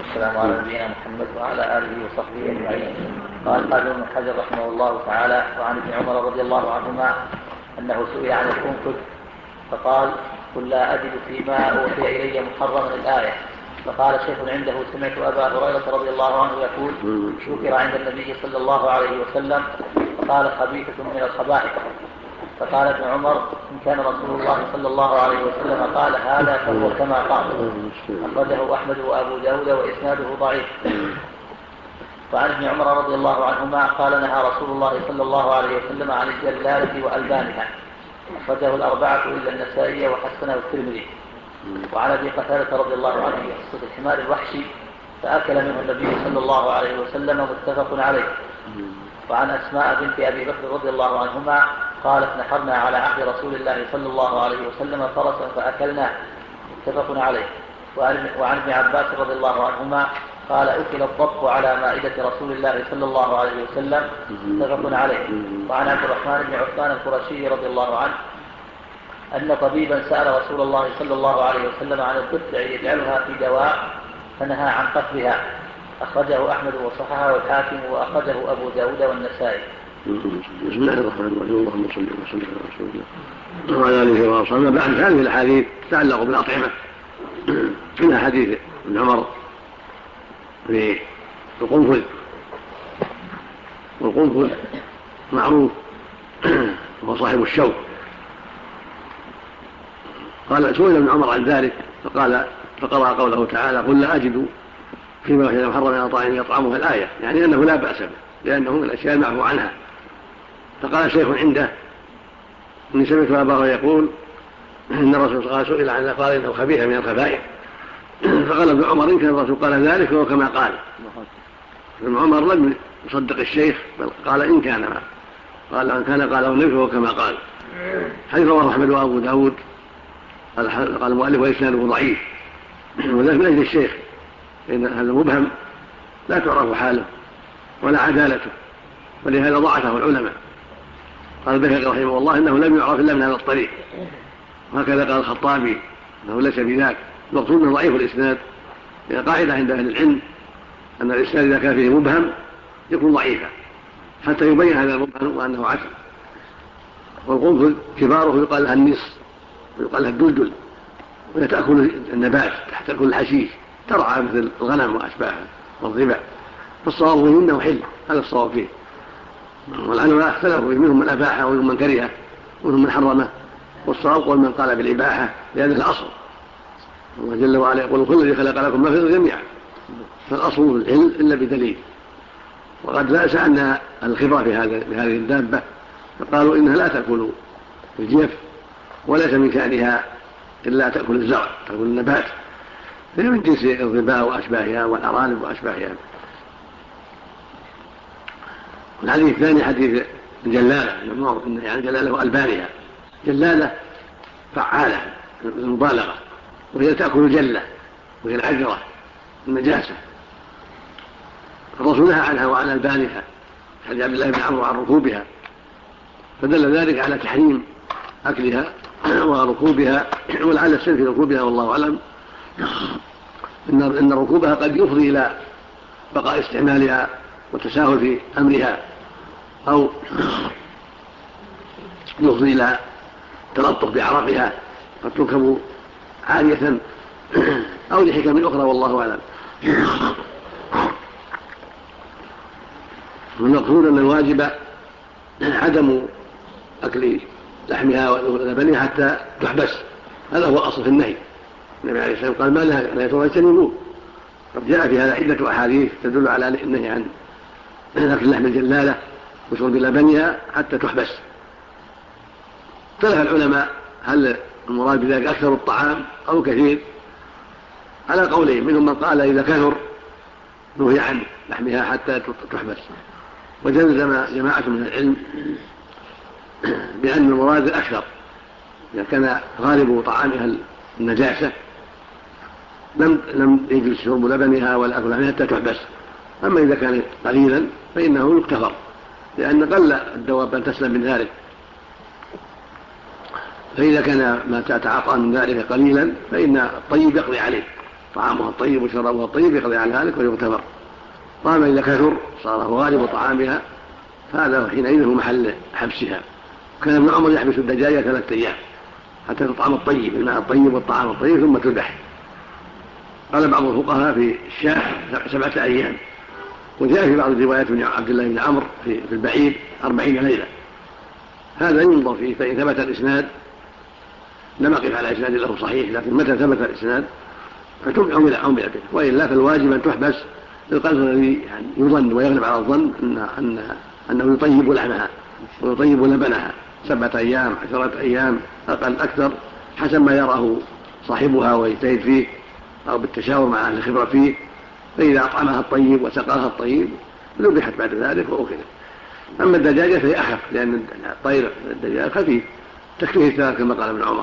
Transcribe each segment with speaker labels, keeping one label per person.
Speaker 1: والسلام على نبينا محمد وعلى آله وصحبه أجمعين. قال ابن حجر رحمه الله تعالى: وعن ابن عمر رضي الله عنهما أنه سئل عن القنفذ فقال: قل لا أجد فيما أوحي إلي محرما الآية. فقال شيخ عنده: سمعت أبا هريرة رضي الله عنه يقول: ذكر عند النبي صلى الله عليه وسلم فقال: خبيثة من الخبائث. فقال ابن عمر: إن كان رسول الله صلى الله عليه وسلم قال هذا فهو كما قال. أخرجه أحمد وأبو داود وإسناده ضعيف. وعن ابن عمر رضي الله عنهما قال: نهى رسول الله صلى الله عليه وسلم عن الجلالة وألبانها. أخرجه الأربعة إلا النسائي وحسنه الترمذي. وعن أبي قتادة رضي الله عنه في قصة الحمار الوحشي فأكل منه النبي صلى الله عليه وسلم متفق عليه. وعن أسماء بنت أبي بكر رضي الله عنهما قالت: نحرنا على عهد رسول الله صلى الله عليه وسلم فرسا فأكلناه، متفق عليه. وعن ابن عباس رضي الله عنهما قال: أكل الضب على مائدة رسول الله صلى الله عليه وسلم، متفق عليه. وعن عبد الرحمن بن عثمان القرشي رضي الله عنه أن طبيبا سأل رسول الله صلى الله عليه وسلم عن الضفدع يجعلها في دواء فنهى عن قتلها. أخرجه أحمد وصححه والحاكم وأخرجه أبو داود والنسائي.
Speaker 2: بسم الله الرحمن الرحيم. اللهم صل وسلم على رسول الله وعلى آله وصحبه. بعد هذه الأحاديث تتعلق بالأطعمة، منها حديث ابن عمر في القنفذ. والقنفذ معروف وهو صاحب الشوك. قال: سئل ابن عمر عن ذلك فقرأ قوله تعالى: قل لا أجد فيما أوحي إلي محرما على طاعم يطعمها الآية، يعني أنه لا بأس به لأنه من الأشياء المعفو عنها. فقال شيخ عنده: إني سمعت أباه يقول إن الرسول صلى الله عليه وسلم سئل عن قال إنه خبيث من الخبائث. فقال ابن عمر: إن كان الرسول قال ذلك فهو كما قال. ابن عمر لم يصدق الشيخ بل قال: إن كان ما قال أن كان قاله النبي فهو كما قال. حيث رواه أحمد وأبو داود. قال المؤلف: وإسناده ضعيف. وذلك من أجل الشيخ، إن هذا مبهم لا تعرف حاله ولا عدالته، ولهذا ضعفه العلماء. قال البيهقي رحمه الله: إنه لم يعرف إلا من هذا الطريق. وهكذا قال الخطابي أنه ليس بذاك. المقصود أنه ضعيف الإسناد. هي قاعدة عند أهل العلم أن الإسناد إذا كان فيه مبهم يكون ضعيفا حتى يبين هذا المبهم وأنه عسل. والقنفذ كباره يقال لها النص ويقال لها الدلدل، وهي تأكل النبات تحت كل الحشيش، ترعى مثل الغنم وأشباهها والضبع. فالصواب فيه إنه حل، هذا الصواب فيه. والعلماء اختلفوا، منهم من أباحه ومنهم من كرهه ومنهم من حرمه. والصواب قول من قال بالإباحة لأنه الأصل. الله جل وعلا يقول: كل الذي خلق لكم ما في الأرض جميعا. فالأصل في العلم إلا بدليل. وقد لا سألنا الخبرة بهذه الدابة فقالوا إنها لا تأكل الجيف وليس من شأنها إلا تأكل الزرع، تأكل النبات، هي من جنس الظباء وأشباهها والأرانب وأشباهها. والحديث الثاني حديث الجلالة، يعني جلالة وألبانها. جلالة فعالة المبالغة، وهي تأكل الجلة وهي العجرة النجاسة. الرسول نهى عنها وعن ألبانها، حديث عبد الله بن عمرو عن ركوبها، فدل ذلك على تحريم أكلها وركوبها. ولعل السن في ركوبها والله أعلم إن ركوبها قد يفضي إلى بقاء استعمالها والتساهل في أمرها، أو يفضي إلى تلطف بعرقها قد تركب عالية أو لحكم أخرى والله أعلم. والمقصود أن الواجب عدم أكل لحمها ولبنها حتى تحبس، هذا هو الأصل في النهي. النبي عليه السلام قال: ما لا يتجنبون. قد جاء في هذا عدة أحاديث تدل على النهي عن أكل لحم الجلالة وشرب لبنها حتى تحبس. اختلف العلماء هل المراد بذلك أكثر الطعام أو كثير، على قولين. منهم من قال إذا كثر نهي عن لحمها حتى تحبس. وجزم جماعة من العلم بأن المراد الأكثر، إذا كان غالب طعامها النجاسة لم يجوز شرب لبنها ولا أكل لحمها حتى تحبس. أما إذا كان قليلا فإنه يكتفر، لأن قل الدواب أن تسلم من ذلك. فإذا كان ما تتعاطى من ذلك قليلا فإن الطيب يقضي عليه، طعامها الطيب وشرابها الطيب يقضي عن ذلك ويغتفر. وأما إذا كثر صار هو غالب طعامها فهذا حينئذ هو محل حبسها. كان ابن عمر يحبس الدجاجة 3 أيام حتى تطعم الطيب الماء الطيب والطعام الطيب ثم تذبح. قال بعض الفقهاء في الشاة 7 أيام. وجاء في بعض الروايات من عبد الله بن عمرو في البعير 40 ليلة. هذا ينظر فيه، فإن ثبت الإسناد لم أقف على إسناد له صحيح، لكن متى ثبت الإسناد عمل به، وإلا فالواجب أن تحبس للقدر الذي يظن ويغلب على الظن أنه يطيب لحمها ويطيب لبنها 7 أيام 10 أيام أقل أكثر حسب ما يراه صاحبها ويجتهد فيه أو بالتشاور مع أهل الخبرة فيه. فإذا أطعمها الطيب وسقاها الطيب ذبحت بعد ذلك وأكلت. أما الدجاجة فهي أخف لأن الطير الدجاجة خفيف تكفيه 3 كما قال ابن عمر.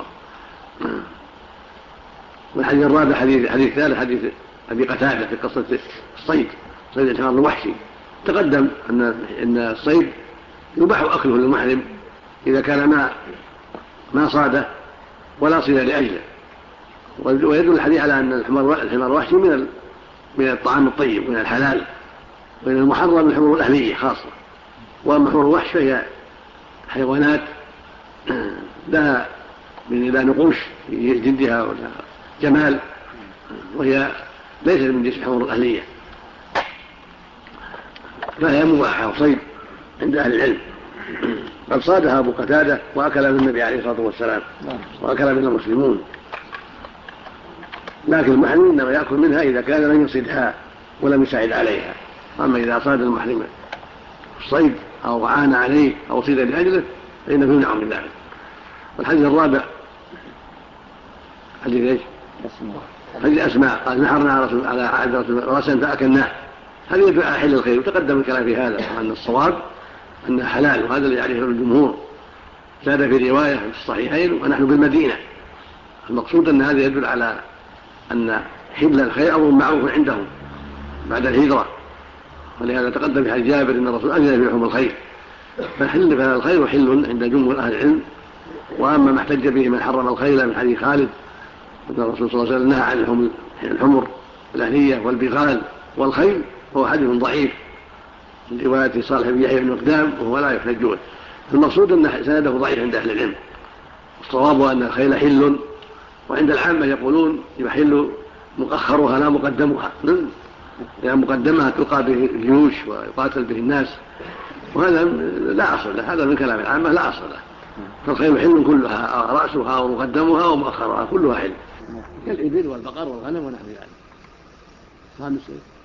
Speaker 2: والحديث الرابع حديث ثالث حديث أبي قتادة في قصة الصيد، صيد الحمار الوحشي. تقدم أن الصيد يباح أكله للمحرم إذا كان ما صاده ولا صيد لأجله. ويدل الحديث على أن الحمار الوحشي من الطعام الطيب من الحلال، وإن المحرم الحمر الأهلية خاصة. وأما حمر الوحش فهي حيوانات لها نقوش في جلدها ولا جمال، وهي ليست من جنس الحمر الأهلية، فهي مباحة وصيد عند أهل العلم. قد صادها أبو قتادة وأكل من النبي عليه الصلاة والسلام وأكل من المسلمون، لكن المحرم إنما يأكل منها إذا كان لم يصيدها ولم يساعد عليها. أما إذا صاد المحرم الصيد أو عان عليه أو صيد لأجله فإنه يمنع من ذلك. والحديث الرابع حديث ايش؟ حديث أسماء قال نحرنا على عهد رسول الله رأسا فأكلناه. هذا يدل على حل الخير، وتقدم الكلام في هذا وأن الصواب أنه حلال، وهذا اللي يعرفه الجمهور. زاد في رواية في الصحيحين ونحن بالمدينة. المقصود أن هذا يدل على أن حل الخير أمر معروف عندهم بعد الهجرة، ولهذا تقدم في حديث جابر أن الرسول أذن في لحوم الخير، فالخير حل عند جمهور أهل العلم. وأما ما احتج به من حرم الخيل من حديث خالد أن الرسول صلى الله عليه وسلم نهى عن الحمر الأهلية والبغال والخيل فهو حديث ضعيف من رواية صالح بن يحيى بن مقدام وهو لا يحتج به. المقصود أن سنده ضعيف عند أهل العلم. الصواب أن الخيل حل، وعند العامة يقولون يحل مؤخرها لا مقدمها، يعني مقدمها تلقى به الجيوش ويقاتل به الناس، وهذا لا أصل له، هذا من كلام العامة لا أصل له. فالخيل حل كلها، رأسها ومقدمها ومؤخرها كلها حل، كالإبل والبقر والغنم ونحو ذلك. خامس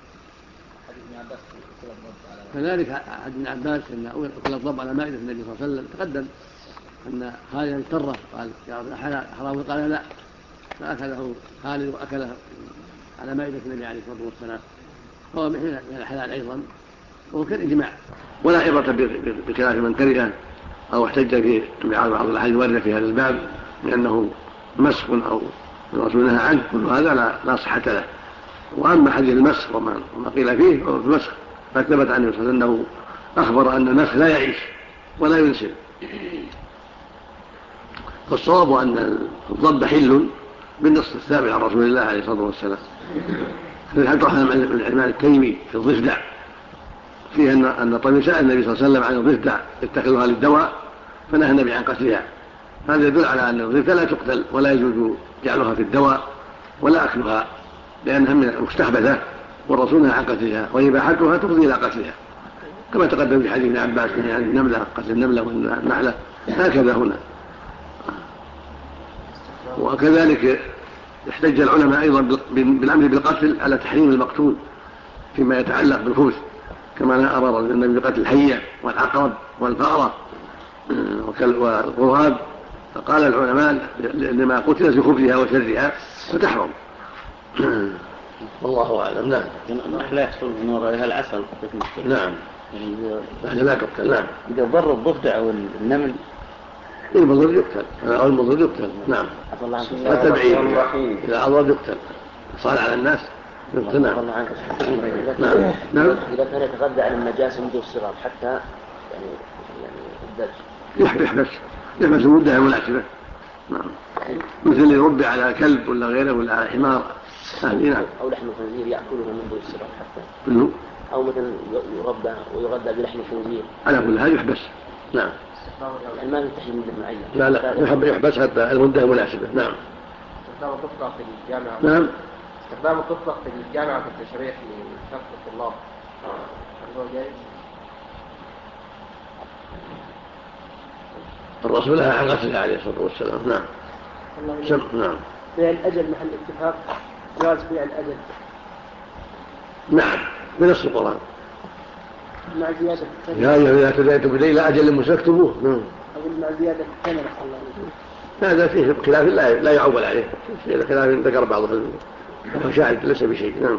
Speaker 2: كذلك حديث ابن عباس أن أكل الضب على مائدة النبي صلى الله عليه وسلم. تقدم أن خالد اضطر قال يا حرام، قال لا، فأكله خالد وأكله على مائدة النبي عليه الصلاة والسلام، فهو من الحلال أيضا، وهو كالإجماع. ولا عبرة بخلاف من كره أو احتج في بعض الأحاديث الواردة في هذا الباب لأنه مسخ أو الرسول نهى عنه، كل هذا لا صحة له. وأما حديث المسخ وما قيل فيه فهو المسخ، فثبت عنه صلى الله عليه وسلم أنه أخبر أن المسخ لا يعيش ولا ينسل. فالصواب أن الضب حل بالنص الثابت عن رسول الله عليه الصلاة والسلام. في الحديث عن العلمان التيمي في الضفدع فيه أن طبيب سأل النبي صلى الله عليه وسلم عن الضفدع يتخذها للدواء فنهى النبي عن قتلها. هذا يدل على أن الضفدع لا تقتل ولا يجوز جعلها في الدواء ولا أكلها لأنها من المستحبثة، والرسول نهى عن قتلها، وإباحتها تفضي إلى قتلها كما تقدم في حديث ابن عباس عن النملة، قتل النملة والنحلة، هكذا هنا. وكذلك يحتج العلماء أيضا بالأمر بالقتل على تحريم المقتول فيما يتعلق بالخبث، كما أمر النبي بقتل الحية والعقرب والفأرة والغراب، فقال العلماء لما قتل في خبثها وشرها فتحرم. والله أعلم. نعم.
Speaker 1: لا يحصل من وراءها العسل.
Speaker 2: نعم. يعني لا تقتل. نعم.
Speaker 1: إذا ضر الضفدع أو النمل
Speaker 2: المضر يقتل أو المضر يقتل. نعم. التبعيد إذا أضر يقتل صار على الناس يقتل. نعم.
Speaker 1: نعم. إذا كان يتغذى على النجاسة منذ الصغر حتى يعني الدج
Speaker 2: يحبس المدة المناسبة. نعم. مثل اللي يربي على كلب ولا غيره ولا على حمار نعم.
Speaker 3: أو لحم الخنزير يأكله منذ الصغر حتى
Speaker 2: منه
Speaker 3: أو مثلا يربى ويغذى بلحم الخنزير
Speaker 2: على كل هذا يحبس. نعم.
Speaker 3: يعني ما ينتهي مدة معينة.
Speaker 2: لا يحبس حتى المدة المناسبة. نعم.
Speaker 4: استخدام الطفلة في الجامعة.
Speaker 2: نعم.
Speaker 4: استخدام الطفلة في الجامعة في التشريح لشخص الطلاب هل هو جائز؟
Speaker 2: الرسول لها عن غسلها عليه الصلاة والسلام. نعم. نعم.
Speaker 3: بيع الأجل محل اتفاق جواز بيع الأجل.
Speaker 2: نعم بنص القرآن.
Speaker 3: مع زيادة الثمن.
Speaker 2: يا أيها إذا تداينتم بدين إلى أجل مسمى فاكتبوه.
Speaker 3: أقول مع زيادة الثمن صلى الله عليه وسلم.
Speaker 2: هذا فيه خلاف لا يعول عليه. فيه خلاف ذكر بعض المشاهد ليس بشيء. نعم.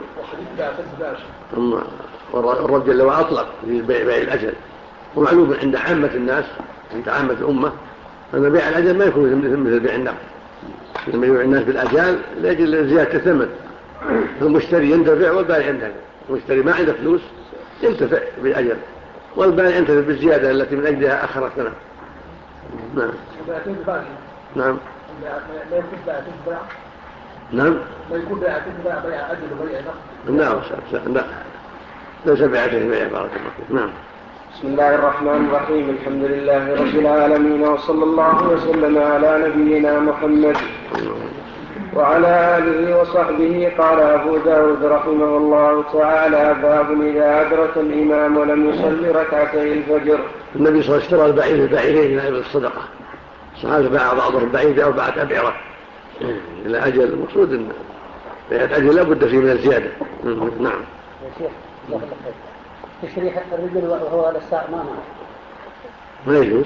Speaker 2: والرب جل وعلا أطلق في بيع الأجل، ومعلوم عند عامة الناس عند عامة الأمة أن بيع الأجل ما يكون مثل بيع النقد. لما يبيع الناس بالأجال لأجل زيادة الثمن، المشتري ينتفع والبائع ينتفع. المشتري ما عنده فلوس ينتفع بالأجل، والبائع ينتفع بالزيادة التي من أجلها أخر الثمن. نعم. نعم. نعم.
Speaker 4: لا يكون بيع أجل وبيع نقد.
Speaker 2: نعم. لا ليس بيعته بيع. بارك الله فيك. نعم.
Speaker 5: بسم الله الرحمن الرحيم. الحمد لله رب العالمين، وصلى الله وسلم على نبينا محمد وعلى آله وصحبه. قال أبو داود رحمه الله تعالى: باب إذا أدرك الإمام ولم يصلي ركعتي الفجر.
Speaker 2: النبي صلى الله عليه وسلم اشترى البعيرين من الصدقة. الصحابة باع بعضهم البعير ب4 أبعرة إلى أجل. المقصود أن بيع الأجل لا بد فيه من الزيادة. نعم.
Speaker 3: يا شيخ تشريح الرجل وهو على الساعة
Speaker 2: ما يجوز.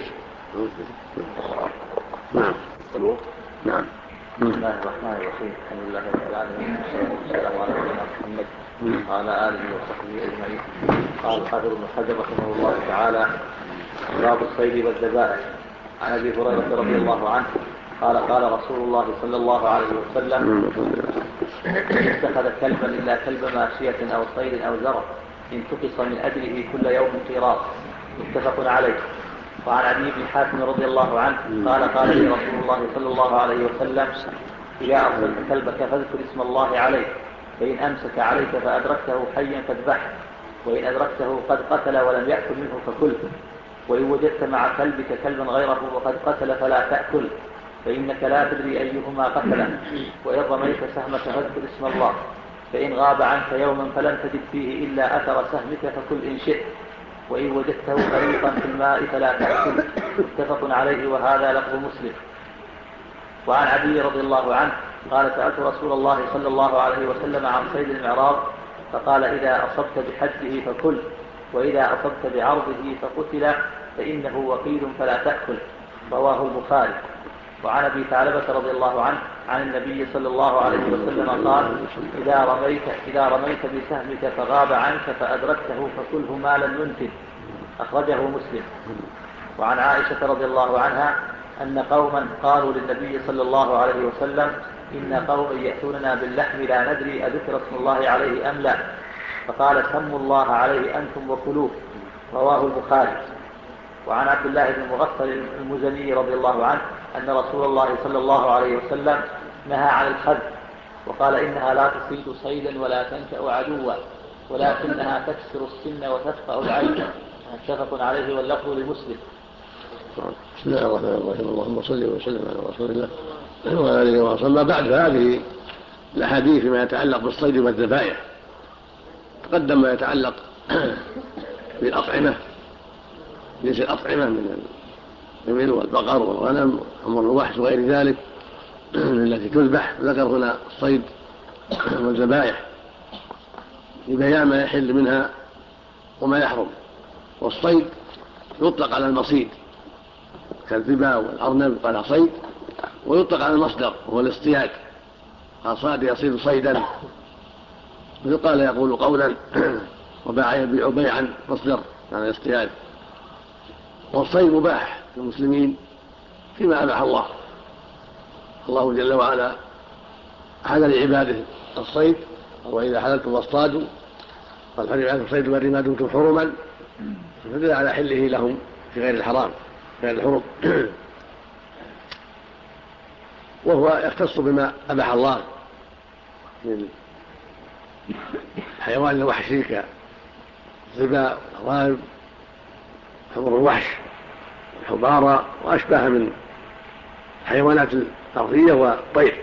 Speaker 2: نعم. نعم.
Speaker 1: بسم الله الرحمن الرحيم. الحمد لله رب العالمين، والصلاة والسلام على نبينا محمد وعلى آله وصحبه أجمعين. قال الحافظ ابن حجر رحمه الله تعالى: باب الصيد والذبائح. عن أبي هريرة رضي الله عنه قال: قال رسول الله صلى الله عليه وسلم: اتخذ كلبا إلا كلب ماشية أو صيد أو زرع انتقص من أجله كل يوم قيراط. متفق عليه. وعن عدي بن حاتم رضي الله عنه قال: قال لي رسول الله صلى الله عليه وسلم: إذا أرسلت كلبك فاذكر اسم الله عليه، فإن أمسك عليك فأدركته حيا فاذبحه، وإن أدركته قد قتل ولم يأكل منه فكله، وإن وجدت مع كلبك كلبا غيره وقد قتل فلا تأكل، فإنك لا تدري أيهما قتله، وإن رميت سهمك فاذكر اسم الله، فإن غاب عنك يوما فلم تجد فيه إلا أثر سهمك فكل إن شئت، وإن وجدته غريقا في الماء فلا تأكل. متفق عليه، وهذا لفظ مسلم. وعن علي رضي الله عنه قال: سألت رسول الله صلى الله عليه وسلم عن صيد المعراض، فقال: إذا أصبت بحده فكل، وإذا أصبت بعرضه فقتل، فإنه وقيل فلا تأكل. رواه البخاري. وعن أبي ثعلبة رضي الله عنه عن النبي صلى الله عليه وسلم قال: إذا رميت بسهمك فغاب عنك فأدركته فكله ما لم ينتج. أخرجه مسلم. وعن عائشة رضي الله عنها أن قوما قالوا للنبي صلى الله عليه وسلم: إن قوم يأتوننا باللحم لا ندري أذكر اسم الله عليه أم لا، فقال: سموا الله عليه أنتم وكلوه. رواه البخاري. وعن عبد الله بن مغفل المزني رضي الله عنه أن رسول الله صلى الله عليه وسلم نهى عن الخذ، وقال: إنها لا تصيد صيدا ولا تنكأ عدوا، ولكنها تكسر السن وتفقأ العين. متفق عليه، واللفظ لمسلم.
Speaker 2: بسم الله الرحمن الرحيم. اللهم صل وسلم على رسول الله وعلى آله وصحبه. ما بعد فهذه الأحاديث فيما يتعلق بالصيد والذبائح. تقدم ما يتعلق بالأطعمة، ليس الأطعمة من الإبل والبقر والغنم أمر الوحش وغير ذلك التي تذبح. ذكر هنا الصيد والذبائح لبيان ما يحل منها وما يحرم. والصيد يطلق على المصيد كالذبا والأرنب قال صيد، ويطلق على المصدر وهو الاصطياد، قال صاد يصيد صيدا، ويقال يقول قولا وباع يبيع بيعا مصدر يعني الاصطياد. والصيد مباح للمسلمين فيما أباح الله. الله جل وعلا حل لعباده الصيد: وإذا حللتم فاصطادوا، قال: حرم عليكم الصيد ما دمتم حرما، فدل على حله لهم في غير الحرام غير الحرم. وهو يختص بما أباح الله من حيوان الوحشي كالظباء والأرانب حمر الوحش والحبارة وأشباه من الحيوانات الأرضية والطير.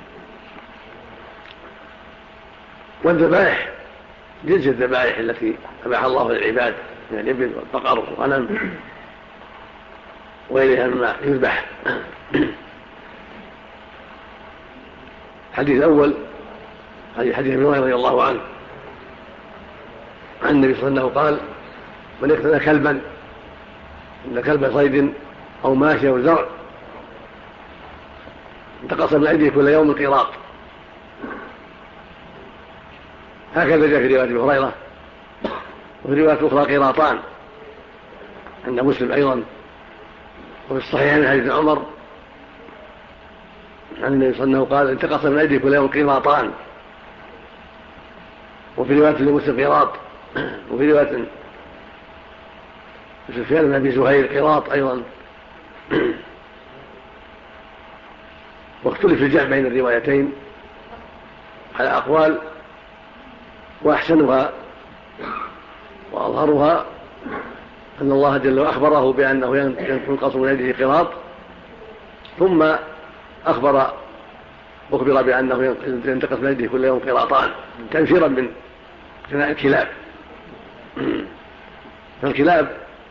Speaker 2: والذبائح جنس الذبائح التي أباح الله للعباد من الإبل والبقر والغنم وغيرها مما يذبح. الحديث الأول حديث ابن عمر رضي الله عنه عن النبي صلى الله عليه وسلم قال: من اقتنى كلبا إن كلب صيد أو ماشي أو زرع انتقص من أيديه كل يوم قيراط. هكذا جاء في رواية أبي هريرة، وفي رواية أخرى قيراطان عند مسلم أيضا. وفي الصحيحين من حديث عمر عن النبي صلى الله عليه وسلم قال: انتقص من أيديه كل يوم قيراطان. وفي رواية لمسلم قيراط، وفي رواية سفيان بن أبي زهير قيراط أيضا. واختلف الجمع بين الروايتين على أقوال، وأحسنها وأظهرها أن الله جل وعلا أخبره بأنه ينقص من يده قيراط، ثم أخبر بأنه ينتقص من يده كل يوم قيراطان تنفيرا من اقتناء الكلاب. فالكلاب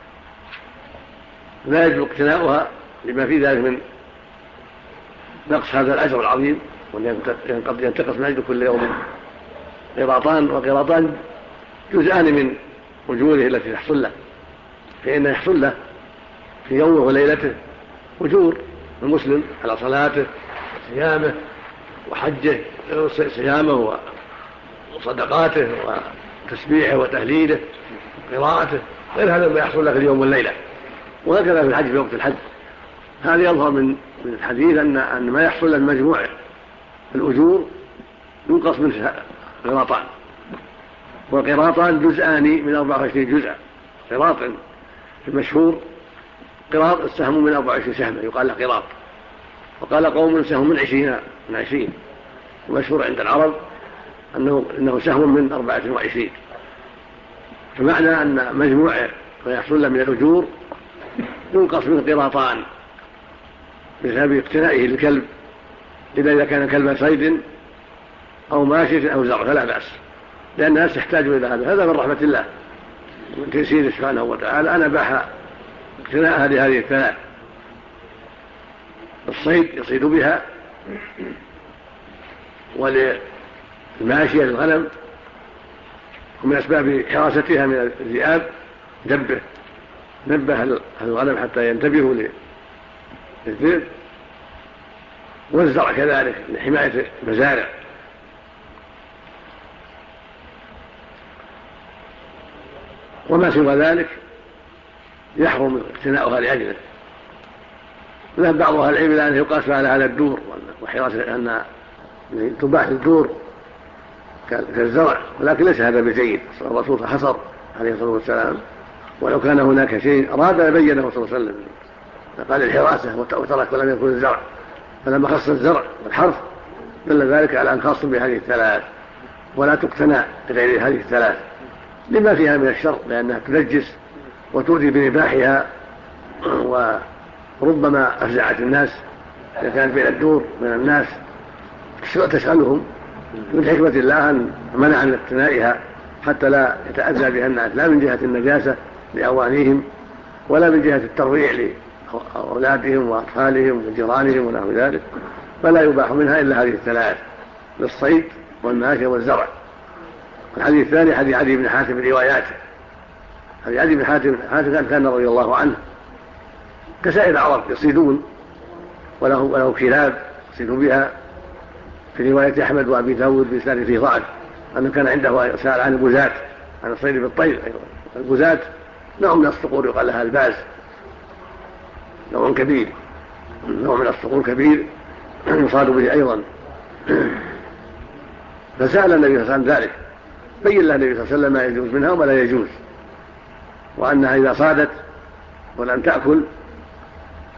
Speaker 2: لا يجب اقتناؤها لما في ذلك من نقص هذا الأجر العظيم، وأن ينتقص من يده كل يوم قيراطان. وقيراطان جزءان من أجوره التي تحصل له، فإن يحصل له في يومه وليلته أجور المسلم على صلاته وصيامه وحجه، صيامه وصدقاته وتسبيحه وتهليله وقراءته، غير هذا ما يحصل له في اليوم والليلة. وهكذا في الحج في وقت الحج. هذا يظهر من الحديث أن ما يحصل له مجموع الأجور ينقص منه قيراطان. والقيراطان جزءان من 24 جزء. قيراط في المشهور قيراط السهم من 24 سهمة يقال له قيراط، وقال قوم سهم من 20. ومشهور عند العرب إنه سهم من 24. فمعنى أن مجموع ما يحصل له من الأجور ينقص من قيراطان بسبب اقتنائه للكلب، إذا كان كلب صيد أو ماشية أو زرع فلا بأس، لأن الناس تحتاج إلى هذا من رحمة الله من تيسيره سبحانه وتعالى. أنا باح اقتناءها لهذه الثلاث: الصيد يصيد بها، وللماشية للغنم، ومن أسباب حراستها من الذئاب نبه الغنم حتى ينتبهوا للذئب، والزرع كذلك لحماية المزارع. وما سوى ذلك يحرم اقتناؤها لأجله. ذهب بعض أهل العلم إلى أنه يقاس على الدور، وحراسة أن تباح الدور كالزرع، ولكن ليس هذا بجيد. الرسول حصر عليه الصلاة والسلام، ولو كان هناك شيء أراد لبينه صلى الله عليه وسلم، فقال الحراسة وترك ولم يكن الزرع. فلما خص الزرع والحرث دل ذلك على أن خاص بهذه الثلاث، ولا تقتنى بغير هذه الثلاث لما فيها من الشر، لأنها تنجس وتؤذي بنباحها، وربما أفزعت الناس إذا كانت بين الدور من الناس تشغلهم. من حكمة الله أن منع من اقتنائها حتى لا يتأذى بها الناس، لا من جهة النجاسة لأوانيهم، ولا من جهة الترويع لأولادهم وأطفالهم وجيرانهم ونحو ذلك، فلا يباح منها إلا هذه الثلاث: للصيد والماشية والزرع. الحديث الثاني حديث عدي بن حاتم برواياته. حديث عدي بن حاتم كان رضي الله عنه كسائر العرب يصيدون، وله كلاب يصيد بها. في رواية أحمد وأبي داود بإسناد فيه ضعف أنه كان عنده سأل عن البزات، عن الصيد بالطير. البزات نوع من الصقور يقال لها الباز، نوع كبير، نوع من الصقور كبير يصاد به أيضا. فسأل النبي صلى الله عليه وسلم ذلك، بين له النبي صلى الله عليه وسلم ما يجوز منها وما لا يجوز، وأنها إذا صادت ولم تأكل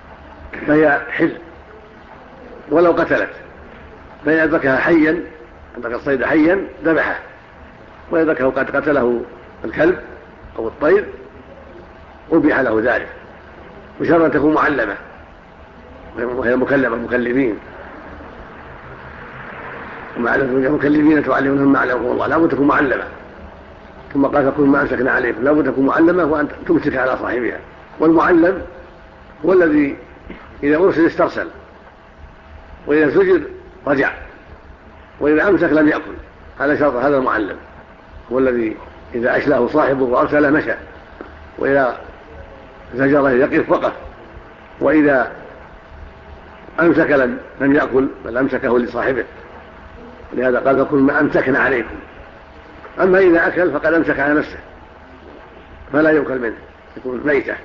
Speaker 2: فهي حل ولو قتلت، فإن أدركها حيا عندك الصيد حيا ذبحه، وإذا ذكره قد قتله الكلب أو الطير أبيح له ذلك، بشرط أن تكون معلمة وهي مكلمين مكلمين تعلمونهم ما علمهم الله، لا بد تكون معلمة. ثم قال تكون ما أمسكنا عليكم، لا بد تكون معلمة وأن تمسك على صاحبها. والمعلم هو الذي إذا أرسل استرسل، وإذا زجر رجع، وإذا أمسك لم يأكل. هذا شرط هذا المعلم، هو الذي إذا أشله صاحبه وأرسله مشى، وإذا زجره يقف وقف، وإذا أمسك لم يأكل بل أمسكه لصاحبه. لهذا قال فكل ما أمسكنا عليكم. أما إذا أكل فقد أمسك على نفسه فلا يؤكل منه، يكون ميتة،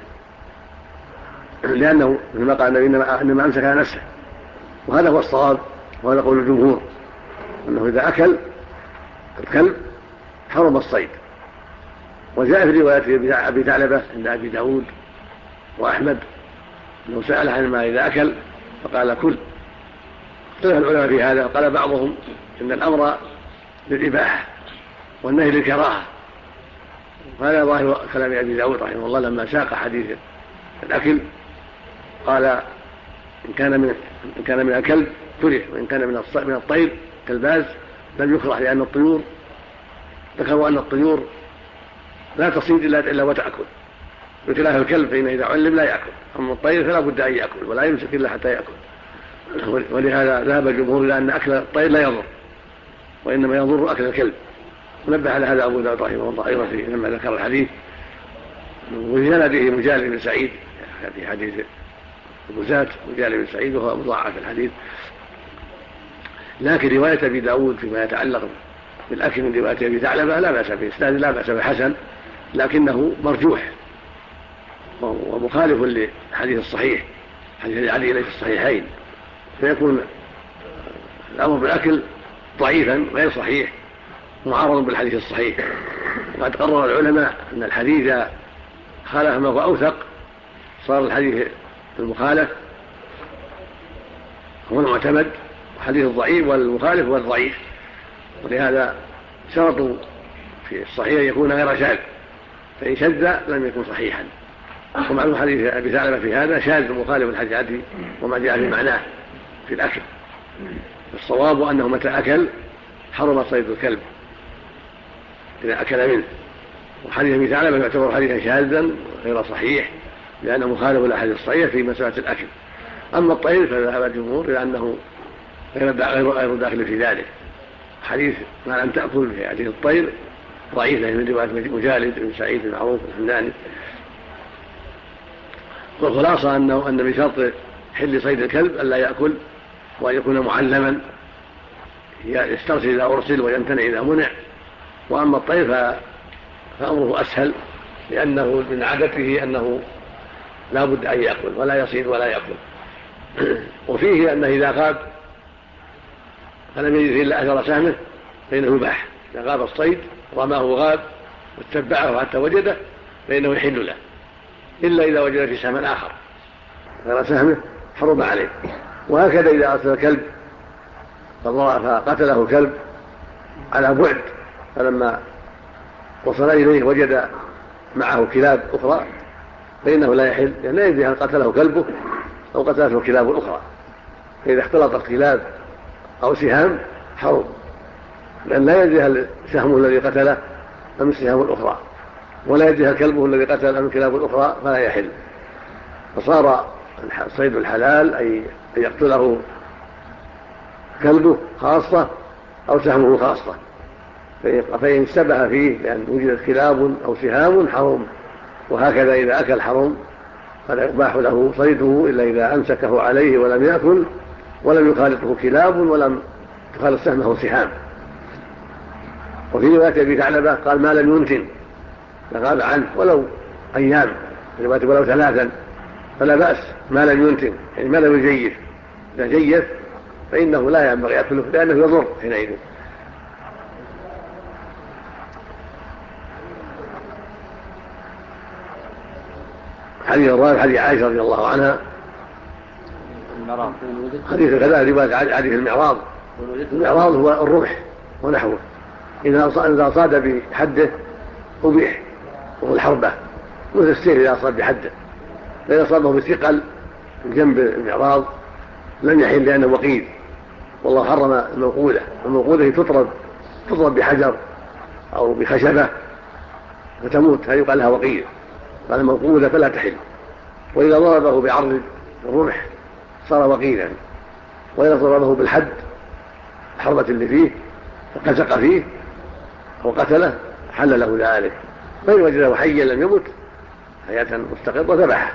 Speaker 2: لأنه مثل قال النبي إنما أمسك على نفسه. وهذا هو الصواب، وهذا قول الجمهور، أنه إذا أكل الكلب حرم الصيد. وجاء في رواية أبي ثعلبة عند أبي داود وأحمد أنه سأل عن ما إذا أكل فقال كل. اختلف العلماء في هذا، وقال بعضهم إن الأمر للإباحة والنهي للكراهة. وهذا ظاهر كلام أبي داود رحمه الله لما ساق حديث الأكل، قال إن كان من الكلب كره، وإن كان من الطير كالباز لم يكره، لأن الطيور ذكروا أن الطيور لا تصيد إلا وتأكل، بخلاف الكلب فإن إذا علم لا يأكل، أما الطير فلا بد أن يأكل ولا يمسك إلا حتى يأكل. ولهذا ذهب الجمهور إلى أن أكل الطير لا يضر، وإنما يضر أكل الكلب. ونبه على هذا أبو داود رحمه الله أيضا لما ذكر الحديث. وفي سنده مجالد بن سعيد في حديث البزات، مجالد بن سعيد وهو مضاعف الحديث. لكن رواية أبي داود فيما يتعلق بالأكل من رواية أبي ثعلبة لا بأس به، إسناد لا بأس به حسن، لكنه مرجوح ومخالف للحديث الصحيح، حديث علي ليس الصحيحين، فيكون الأمر بالأكل ضعيفا غير صحيح معارض بالحديث الصحيح. وقد قرر العلماء أن الحديث خالف ما هو أوثق صار الحديث المخالف هو المعتمد، وحديث الضعيف والمخالف هو الضعيف. ولهذا شرطوا في الصحيح يكون غير شاذ، فإن شذ لم يكن صحيحا. ومعلوم حديث أبي ثعلبة في هذا شاذ مخالف الحديث عدي وما جاء في معناه في الأكل. الصواب أنه متى أكل حرم صيد الكلب إذا أكل منه. وحديث أبي ثعلبة يعتبر حديثا شاذا غير صحيح لأنه مخالف للحديث الصحيح في مسألة الأكل. أما الطير فذهب الجمهور إلى أنه غير داخل في ذلك. حديث ما لم تأكل في حديث الطير ضعيف من رواية مجالد بن سعيد المعروف الحمداني. والخلاصة أن من شرط حل صيد الكلب ألا يأكل، وأن يكون معلما يسترسل إذا أرسل ويمتنع إذا منع. وأما الطير فأمره أسهل، لأنه من عادته أنه لا بد أن يأكل ولا يصيد ولا يأكل. وفيه أنه إذا غاب فلم يجد إلا أثر سهمه فإنه يباح. إذا غاب الصيد رماه غاب واتبعه حتى وجده فإنه يحل له، إلا إذا وجد في سهم آخر غير سهمه حرم عليه. وهكذا إذا أرسل كلب فقتله كلب على بعد، فلما وصل إليه وجد معه كلاب أخرى فإنه لا يحل، لأن لا يدري هل قتله كلبه أو قتلته كلاب أخرى. فإذا اختلط الكلاب أو سهام حرم، لأن لا يدري هل سهمه الذي قتله أم السهام الأخرى، ولا يدري هل كلبه الذي قتل أم الكلاب الأخرى، فلا يحل. فصار الصيد الحلال أن يقتله كلبه خاصة أو سهمه خاصة. فإن اشتبه فيه لأن وجدت كلاب أو سهام حرم. وهكذا إذا أكل حرم فلا يباح له صيده إلا إذا أمسكه عليه ولم يأكل ولم يخالطه كلاب ولم تخالط سهمه سهام. وفي رواية أبي ثعلبة قال ما لم ينتن لغاب عنه ولو أيام، رواية ولو 3 فلا بأس ما لم ينتن، يعني ما لم يجيف. إذا جيف فإنه لا ينبغي يأكله لأنه يضر حينئذ. حديث الرابع حديث عائشة رضي الله عنها، حديث كذا رواية حديث المعراض. المعراض هو الرمح ونحوه. إذا صاد بحده أبيح وهو الحربة، مثل السيف إذا صاد بحده، فإذا صابه بثقل من جنب المعراض لم يحل لأنه وقيد، والله حرم الموقودة، والموقودة تضرب بحجر أو بخشبة فتموت، هذه يقال لها وقيد، قال موقودة فلا تحل. وإذا ضربه بعرض الرمح صار وقيدا، وإذا ضربه بالحد الحربة اللي فيه فقزق فيه أو قتله حل له ذلك، فإن وجده حيا لم يمت حياة مستقرة وذبحه.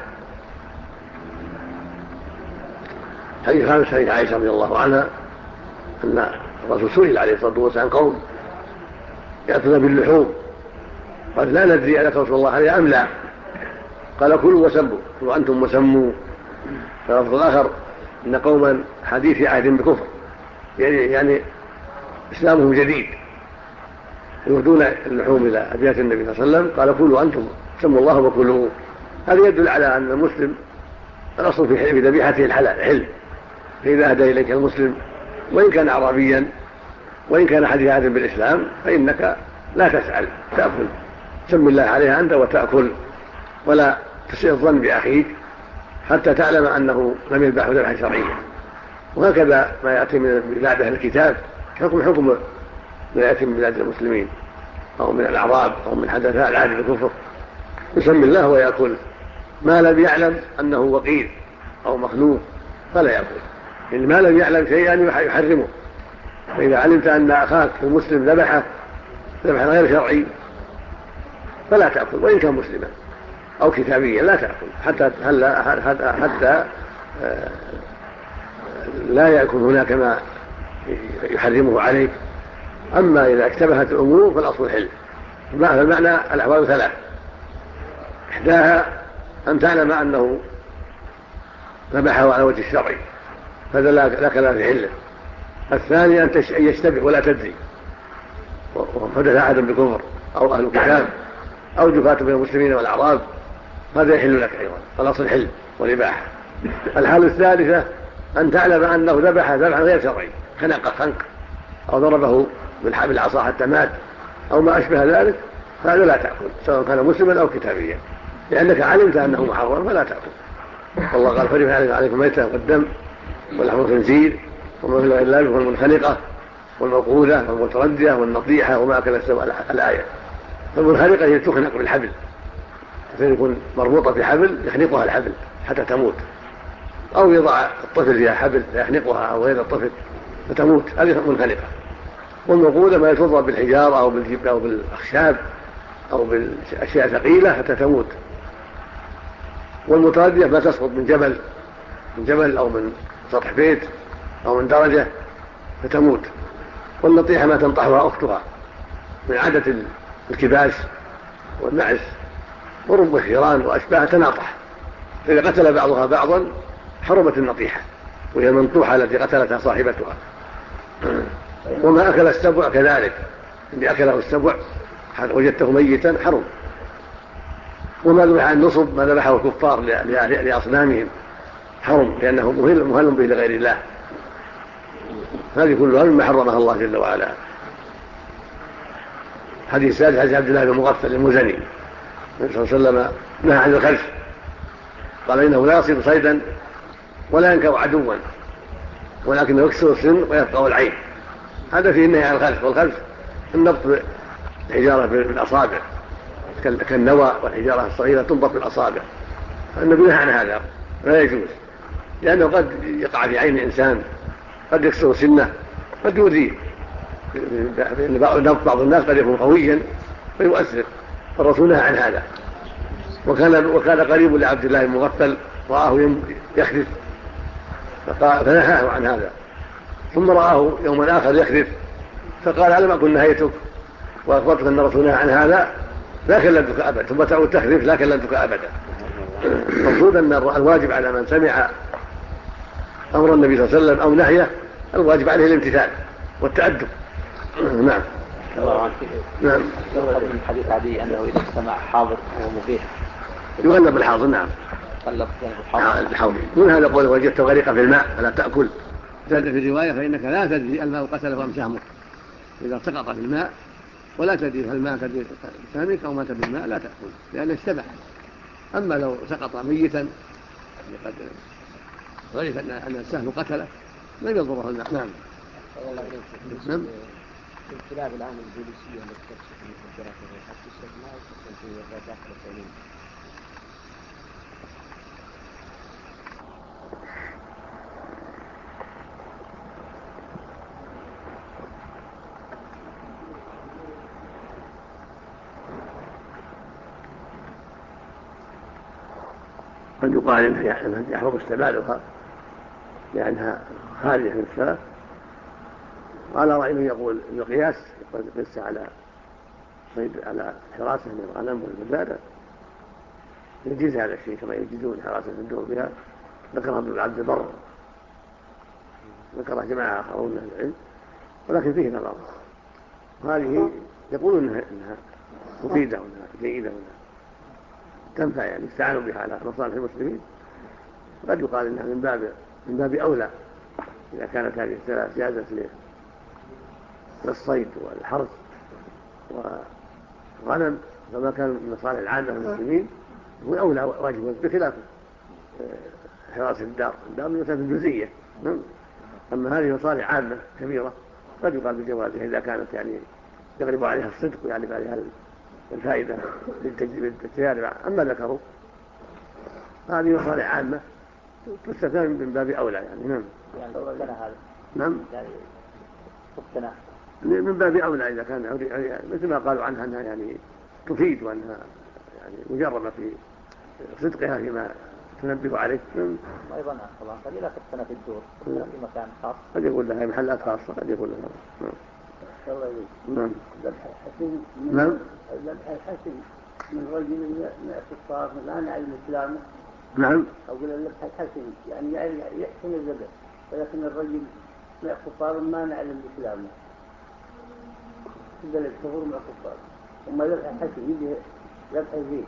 Speaker 2: حديث خامس حديث عائشة رضي الله عنها أن الرسول سئل عليه الصلاة والسلام عن قوم يأتون باللحوم، قال لا ندري ألك رسول الله عليه أم لا، قال كلوا وسموا وأنتم وسموا. فاللفظ الآخر إن قوما حديث عهد بكفر، يعني إسلامهم جديد، يودون اللحوم إلى أبيات النبي صلى الله عليه وسلم، قال كلوا أنتم سموا الله وكلوا. هذا يدل على أن المسلم الأصل في ذبيحته الحلال حل، فإذا أهدى إليك المسلم وإن كان أعرابيا وإن كان حديث عهد بالإسلام فإنك لا تسأل، تأكل، سم الله عليها أنت وتأكل، ولا تسيء الظن بأخيك حتى تعلم أنه لم يذبح ذبحا شرعيا. وهكذا ما يأتي من بلاد أهل الكتاب حكم ما يأتي من بلاد المسلمين أو من الأعراب أو من حدثاء العهد بالكفر، يسمي الله ويأكل، ما لم يعلم أنه وقيد أو مخلوق فلا يأكل، إن ما لم يعلم شيئا يحرمه. فإذا علمت أن أخاك المسلم ذبحا غير شرعي فلا تأكل، وإن كان مسلما أو كتابيا لا تأكل حتى لا يكون هناك ما يحرمه عليك. أما إذا اشتبهت الأمور فالأصل الحل. فالمعنى الأحوال ثلاث: إحداها أن تعلم أنه ذبحه على وجه الشرعي فهذا لا كلام في حله. الثاني أن يشتبه ولا تدري وحدث أحد بكفر أو أهل الكتاب أو جفاة بين المسلمين والأعراب، هذا يحل لك أيضا، فالأصل الحل والإباحة. الحالة الثالثة أن تعلم أنه ذبحا غير شرعي، خنق أو ضربه بالعصا حتى مات أو ما أشبه ذلك، فهذا لا تأكل سواء كان مسلما أو كتابيا، لأنك علمت أنه محرم فلا تأكل. والله قال فرم عليكم الميتة والدم ولحم الخنزير وما في غير ذلك والمنخنقة والموقوذة والمتردية والنطيحة وما أكل السبع الآية. فالمنخنقة هي تخنق بالحبل، فيكون مربوطة بحبل يخنقها الحبل حتى تموت، أو يضع الطفل فيها حبل فيخنقها أو غير الطفل فتموت، هذه منخنقة. والموقوذة ما يتضرب بالحجارة أو بالجبل أو بالأخشاب أو بالأشياء ثقيلة حتى تموت. والمتردية ما تسقط من جبل أو من سطح بيت أو من درجة فتموت. والنطيحة ما تنطحها أختها من عادة الكباش والنعس ورب الثيران وأشباهها تناطح، فإذا قتل بعضها بعضا حرمت النطيحة وهي المنطوحة التي قتلتها صاحبتها. وما أكل السبع كذلك، اللي أكله السبع وجدته ميتا حرم. وما ذبح عن نصب ما ذبحه الكفار لأصنامهم حرم، لأنه مهل به لغير الله. هذه كلها مما حرمها الله جل وعلا. حديث السادس حديث عبد الله بن مغفل المزني النبي صلى الله عليه وسلم نهى عن الخلف، قال إنه لا يصيد صيدا ولا ينكر عدوا ولكنه يكسر السن ويفقه العين. هذا فيه النهي عن الخلف، والخلف النبط بالحجارة بالأصابع كالنوى والحجارة الصغيرة تنبط بالأصابع، فالنبي نهى عن هذا لا يجوز، لأنه قد يقع في عين الإنسان، قد يكسر سنه، قد يؤذيه. بعض الناس قد يكون قويا فيؤثر، فالرسول نهى عن هذا. وكان قريب لعبد الله المغفل رآه يخرف فنهاه عن هذا، ثم رآه يوما آخر يخرف فقال ألم أكن نهيتك وأخبرتك أن الرسول نهى عن هذا لا كلمتك أبدا، ثم تعود تخرف لا كلمتك أبدا. المقصود أن الواجب على من سمع أمر النبي صلى الله عليه وسلم أو نهيه الواجب عليه الامتثال والتأدب. نعم.
Speaker 1: نعم. من حديث عدي أنه إذا استمع حاضر ومبيح
Speaker 2: يغلب الحاضر. نعم.
Speaker 1: غلب
Speaker 2: الحاضر. من هذا قول وجدت غريقا في الماء فلا تأكل. زاد في الرواية فإنك لا تدري الماء قتله أم سهمه، إذا سقط في الماء ولا تدري هل مات بسامك أو مات بالماء لا تأكل لأنه اشتبه. أما لو سقط ميتا قد عرف أن السهم قتله لم يضره الماء. نعم. نعم.
Speaker 3: الكلاب الآن البوليسية التي تكشف المخدرات حتى الشيخ ما يتصل في داخل القانون.
Speaker 2: قد يقال إنها يحرم استعمالها لأنها خارجة من السلف. وعلى رأي من يقول القياس يقيس على صيد على حراسة من الغنم والمزارع يجيز هذا الشيء كما يجيزون حراسة الدور بها. ذكرها ابن عبد البر ذكرها جماعة آخرون من العلم ولكن فيه نظر. وهذه يقولون إنها مفيدة وإنها جيدة وإنها تنفع يعني يستعانوا بها على مصالح المسلمين. وقد يقال إنها من باب أولى إذا كانت هذه الثلاث جازت للصيد والحرث والغنم فما كان من مصالح العامة للمسلمين هو أولى واجب بخلاف حراسة الدار من مسألة الجزئية. أما هذه مصالح عامة كبيرة قد يقال بجوازها إذا كانت يعني يغلب عليها الصدق ويغلب عليها الفائدة للتجارب. أما ذكروا هذه مصالح عامة تستثنى من باب أولى يعني. نعم. نعم. من باب أولى إذا كان مثل ما قالوا عنها أنها يعني تفيد وأنها يعني مجربة في صدقها فيما تنبه عليه.
Speaker 1: أيضا طبعا قد لا تقتنى في الدور في مكان خاص
Speaker 2: قد يقول لها محلات خاصة قد يقول لها. نعم. نعم.
Speaker 3: ذبح الحسن من رجل يأتي الصار لا نعلم إسلامه.
Speaker 2: نعم.
Speaker 3: أقول ذبح الحسن يعني يحسن الذبح ولكن الرجل مع كفار ما نعلم إسلامه بل الكفر مع كفار. وما ذبح الحسن يجي ذبح الزين.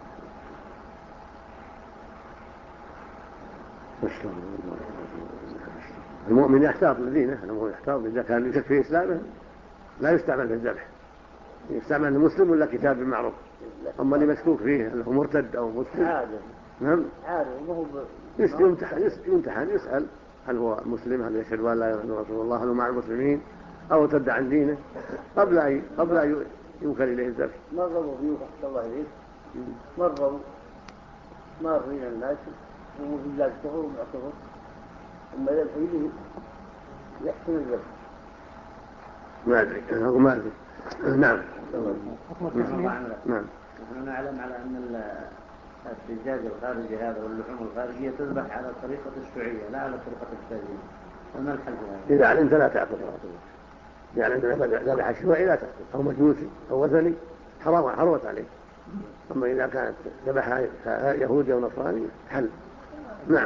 Speaker 2: المؤمن يحتاط لدينه. المؤمن يحتاط إذا كان يشك في إسلامه لا يستعمل في الذبح يستعمل المسلم ولا كتاب بالمعروف. أما اللي مشكوك فيه أنه مرتد أو مسلم
Speaker 3: عادي.
Speaker 2: نعم.
Speaker 3: عادي وهو
Speaker 2: يمتحن يسأل هل هو مسلم هل يشهد أن لا إله إلا رسول الله هل هو مع المسلمين أو ارتد عن دينه قبل أن يوكل إليه الذبح.
Speaker 3: مروا بيوحى الله إليه مروا مارين الناس وبالله الكفر ومع كفر ثم يذبح إليه يحسن الذبح.
Speaker 2: ما أدري نعم.
Speaker 6: نعم. نحن نعلم على أن الدجاج الخارجي هذا واللحوم الخارجية تذبح على طريقة الشيوعية لا على طريقة التسليم. فما الحل هذا؟
Speaker 2: إذا علمت لا تأكل يعني ذبح الشيوعي لا تأكل أو مجوسي أو وثني حرمت عليه. أما إذا كانت ذبح يهودي أو نصراني حل. نعم.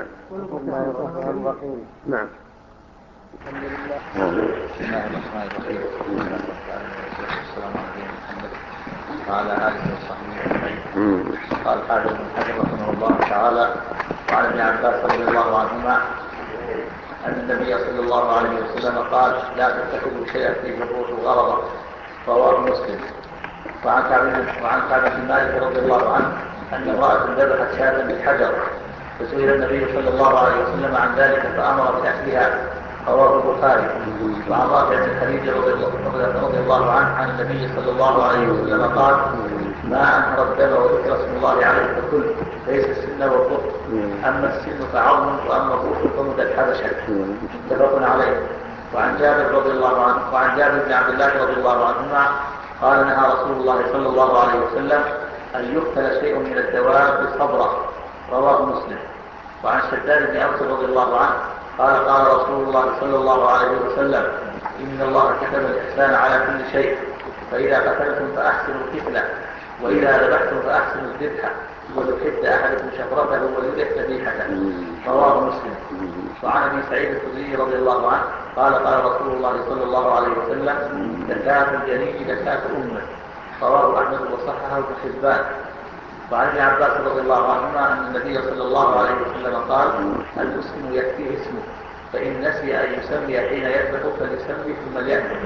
Speaker 2: نعم.
Speaker 1: الحمد لله. بسم الله الرحمن الرحيم. والسلام على محمد وعلى آله وصحبه أجمعين. قال حافظ بن حجر رحمه الله تعالى وعن ابن عباس رضي الله عنهما أن النبي صلى الله عليه وسلم قال لا تتخذوا شيئا فيه الروح غرضا. رواه مسلم. وعن كعب بن مالك رضي الله عنه أن امرأة ذبحت شاة بالحجر فسئل النبي صلى الله عليه وسلم عن ذلك فأمر بأكلها. رواه البخاري. وعن رافع بن خديج رضي الله عنه عن النبي صلى الله عليه وسلم قال ما أنهر الدم وذكر اسم الله عليه فكل ليس السن والظفر أما السن فعظم وأما الظفر فمد الحبشة. متفق عليه. وعن جابر بن عبد الله رضي الله عنهما قال نهى رسول الله صلى الله عليه وسلم أن يقتل شيء من الدواب صبرا. رواه مسلم. وعن شداد بن أوس رضي الله عنه قال رسول الله صلى الله عليه وسلم إن الله كتب الإحسان على كل شيء فإذا قتلتم فأحسنوا القتلة وإذا ذبحتم فأحسنوا الذبح وليحد أحدكم شفرته وليرح ذبيحته. رواه مسلم. وعن أبي سعيد الخدري رضي الله عنه قال رسول الله صلى الله عليه وسلم زكاة الجنين زكاة أمه. رواه أحمد وصححه ابن حبان. وعن ابن عباس رضي الله عنهما أن النبي صلى الله عليه وسلم قال المسلم يكفيه اسمه فإن نسي أن يسمي حين يذبح فليسمي ثم ليأكل.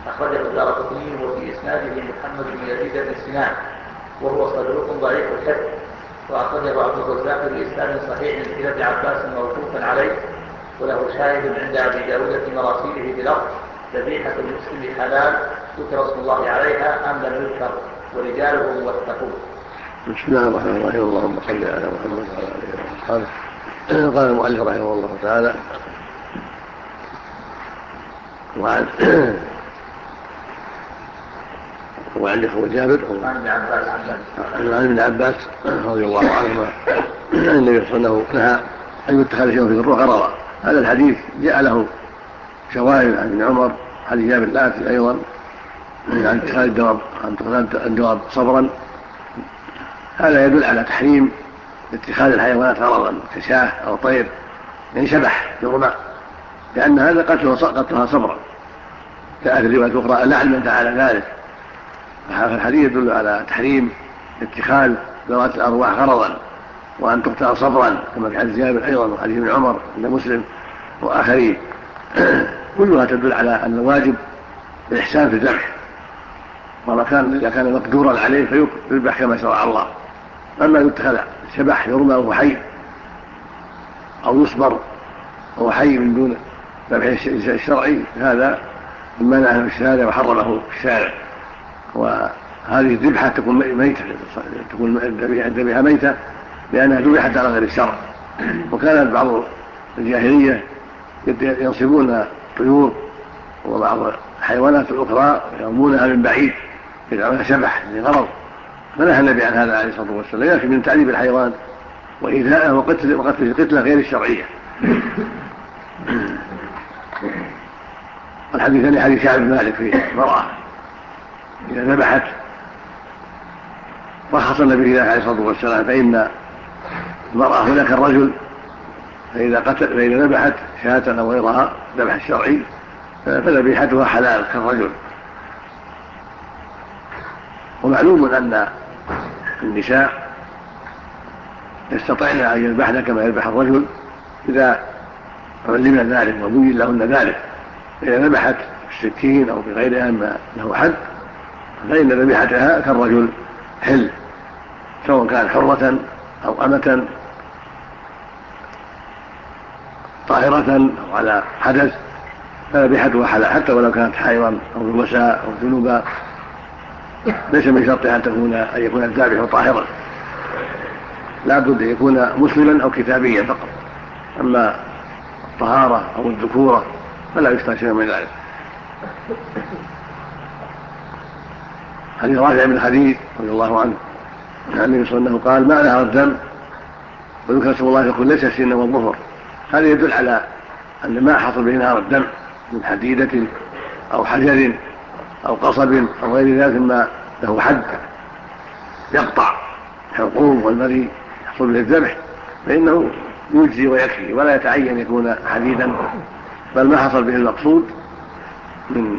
Speaker 1: أخرجه الدارقطني وفي إسناده محمد بن يزيد بن سنان وهو صدوق ضعيف الحفظ، وأخرجه عبد الرزاق بإسناد صحيح من حديث عباس موقوفا عليه، وله شاهد عند أبي داود في مراسيله بلفظ: ذبيحة المسلم حلال ذكر اسم الله عليها أم لم يذكر ورجاله موثقون.
Speaker 2: بسم الله الرحمن الرحيم. اللهم صل على محمد وعلى آله وأصحابه. قال المؤلف رحمه الله تعالى: وعن أخو جابر عن ابن عباس رضي الله عنهما أن النبي صلى الله عليه وسلم نهى أن يتخذ شيء في الروح غرضا. هذا الحديث جاء له شواهد عن ابن عمر، حديث جابر الآتي أيضا عن اتخاذ الدواب صبرا. هذا يدل على تحريم اتخاذ الحيوانات غرضا كشاة أو طير، يعني شبح يرمى، لأن هذا قتلها صبرا. جاءت الرواية الأخرى لعن من فعل ذلك. فالحديث يدل على تحريم اتخاذ ذوات الأرواح غرضا، وأن تقتل صبرا كما في حديث جابر أيضا وحديث ابن عمر عند مسلم وآخرين. كلها تدل على أن الواجب الإحسان في الذبح، إذا كان مقدورا عليه فيذبح كما شرع الله. أما يتخذ شبح يرمى وهو حي أو يصبر وهو حي من دون ذبح الشرعي، هذا مما نهى في الشارع وحرمه في الشارع. وهذه الذبحة تكون ميتة، تكون الذبيحة ميتة لأنها ذبحت على غير الشرع. وكانت بعض الجاهلية ينصبون الطيور وبعض الحيوانات الأخرى يرمونها من بعيد يجعلونها شبح لغرض، فنهى النبي عن هذا عليه الصلاة والسلام، لكن من تعذيب الحيوان وإيذائه وقتل القتلة غير الشرعية. الحديث الثاني حديث كعب بن مالك في المرأة إذا ذبحت، رخص النبي في ذلك عليه الصلاة والسلام، فإن المرأة هناك الرجل، فإذا ذبحت شاة أو غيرها ذبح الشرعي فذبيحتها حلال كالرجل. ومعلوم أن النساء يستطيعن أن يذبحن كما يذبح الرجل إذا علمن ذلك وبين لهن ذلك. إذا ذبحت بالسكين أو بغيرها ما له حد فإن ذبيحتها كالرجل حل، سواء كانت حرة أو أمة طاهرة أو على حدث، فذبيحتها حلال حتى ولو كانت حائضا أو نبساء أو جنوبا. ليس من شرطها أن يكون الذابح طاهرا، لا بد أن يكون مسلما أو كتابيا فقط. أما الطهارة أو الذكورة فلا يشترط شيء من ذلك. حديث رافع بن خديج رضي الله عنه عن النبي صلى الله عليه وسلم قال: ما نهر الدم وذكر اسم الله يقول ليس السن والظفر. هذا يدل على أن ما حصل به نهر الدم من حديدة أو حجر أو قصب أو غير ذلك ما له حد يقطع الحلقوم والمري يحصل به الذبح، فإنه يجزي ويكفي ولا يتعين يكون حديدا، بل ما حصل به المقصود من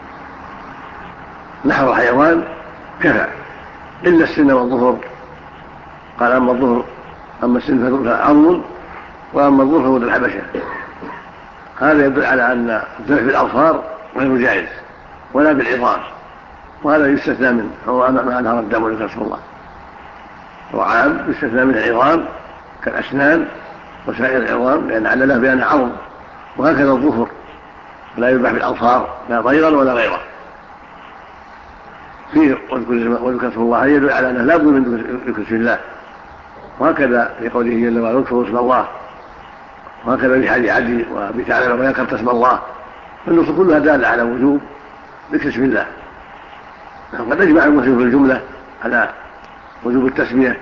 Speaker 2: نحر الحيوان كفى، إلا السن والظفر. قال: أما السن فعظم، وأما الظفر فهو الحبشة. هذا يدل على أن الذبح بالأظفار غير جائز ولا بالعظام، وهذا يستثنى منه، هو ما أنهر الدم وذكر اسم الله. هو عام يستثنى منه العظام كالأسنان وسائر العظام، لأن علله بأنها عظم. وهكذا الظفر لا يذبح بالأظفار لا ضيغا ولا غيره. فيه وذكر اسم الله يدل على أنه لا بد من ذكر اسم الله، وهكذا في قوله جل وعلا: اذكروا اسم الله. وهكذا في حديث عدي وابي ثعلبة: وذكرت اسم الله. فالنصوص كلها دالة على وجوب ذكر اسم الله. وقد اجمع المسلمون في الجملة على وجوب التسمية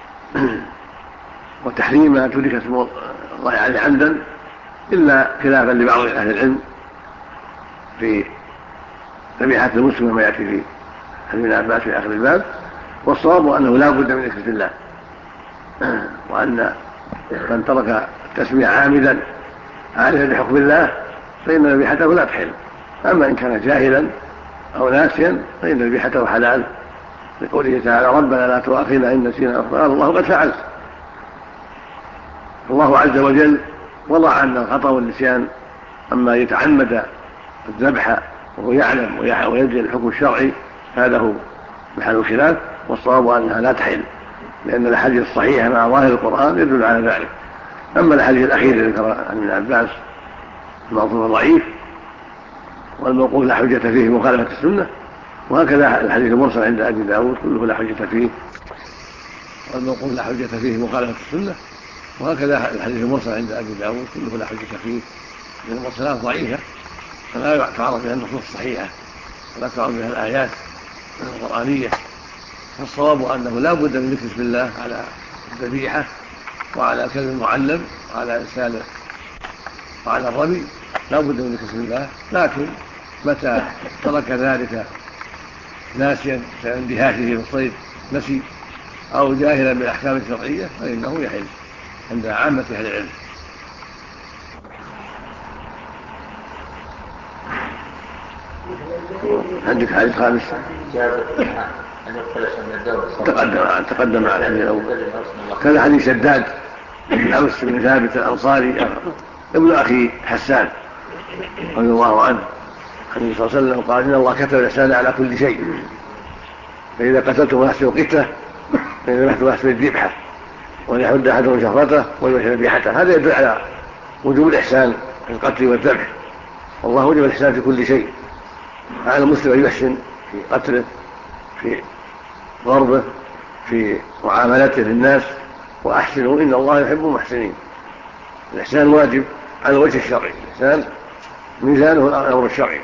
Speaker 2: وتحريم ما تدرك اسم الله عليه عمدا، إلا خلافا لبعض أهل العلم في ذبيحة المسلم وما يأتي في حديث ابن عباس في آخر الباب. والصواب أنه لا بد من ذكر اسم الله، وأن من ترك التسمية عامدا عارفا بحكم الله فإن ذبيحته لا تحل. أما إن كان جاهلا أو ناسيا فإن ذبيحته حلال، لقوله تعالى: ربنا لا تؤاخذنا إن نسينا أو أخطأنا. الله قد فعل. الله عز وجل وضع عنا الخطأ والنسيان. أما يتعمد الذبح وهو يعلم ويدري الحكم الشرعي هذا هو محل الخلاف، والصواب أنها لا تحل، لأن الأحاديث الصحيحة مع ظاهر القرآن يدل على ذلك. أما الحديث الأخير الذي ذكر عن ابن عباس الموضوع ضعيف والموقوف لا حجة فيه مخالفة السنة، وهكذا الحديث المرسل عند أبي داود كله لا حجة فيه، والموقوف لا حجة فيه مخالفة السنة، وهكذا الحديث المرسل عند أبي داود كله لا حجة فيه، لأن المرسلات ضعيفة فلا تعرف بها النصوص الصحيحة ولا تعرف بها الآيات القرآنية. فالصواب أنه لا بد من ذكر اسم الله على الذبيحة وعلى كلب المعلم وعلى إرسال وعلى الرمي، لا بد من ذكر اسم الله، لكن متى ترك ذلك ناسيا كاندهاشه بالصيد نسي أو جاهلا بالأحكام الشرعية فإنه يحل عند عامة أهل العلم. عندك حديث خامس تقدم على الحديث الأول. كان حديث شداد بن أوس بن ثابت الأنصاري ابن أخي حسان رضي الله عنه، النبي صلى الله عليه وسلم قال إن الله كتب الإحسان على كل شيء، فإذا قتلتم فأحسنوا القتلة، فإذا ذبحتم فأحسنوا الذبحة، وليحد أحدكم شفرته وليحد ذبيحته. هذا يدل على وجوب الإحسان في القتل والذبح، والله وجب الإحسان في كل شيء. على المسلم أن يحسن في قتله، في ضربه، في معاملته للناس، وأحسنوا إن الله يحب المحسنين. الإحسان واجب على الوجه الشرعي، الإحسان ميزانه الأمر الشرعي،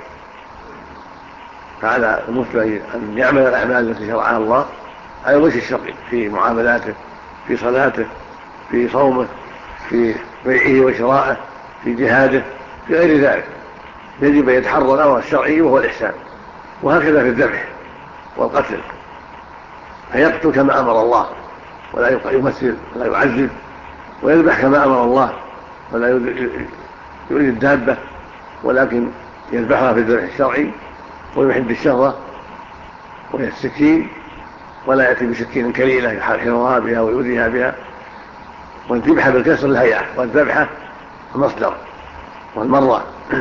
Speaker 2: فعلى المسلم أن يعمل الأعمال التي شرعها الله على الوجه الشرعي، في معاملاته، في صلاته، في صومه، في بيعه وشرائه، في جهاده، في غير ذلك. يجب أن يتحرى الأمر الشرعي وهو الإحسان. وهكذا في الذبح والقتل، فيقتل كما أمر الله ولا يمثل ولا يعذب، ويذبح كما أمر الله ولا يريد الدابة، ولكن يذبحها في الذبح الشرعي، ويحد الشهوة وهي السكين، ولا يأتي بسكين كليلة يحررها بها ويؤذيها بها. والذبحة بالكسر الهيئة، والذبحة المصدر والمرة.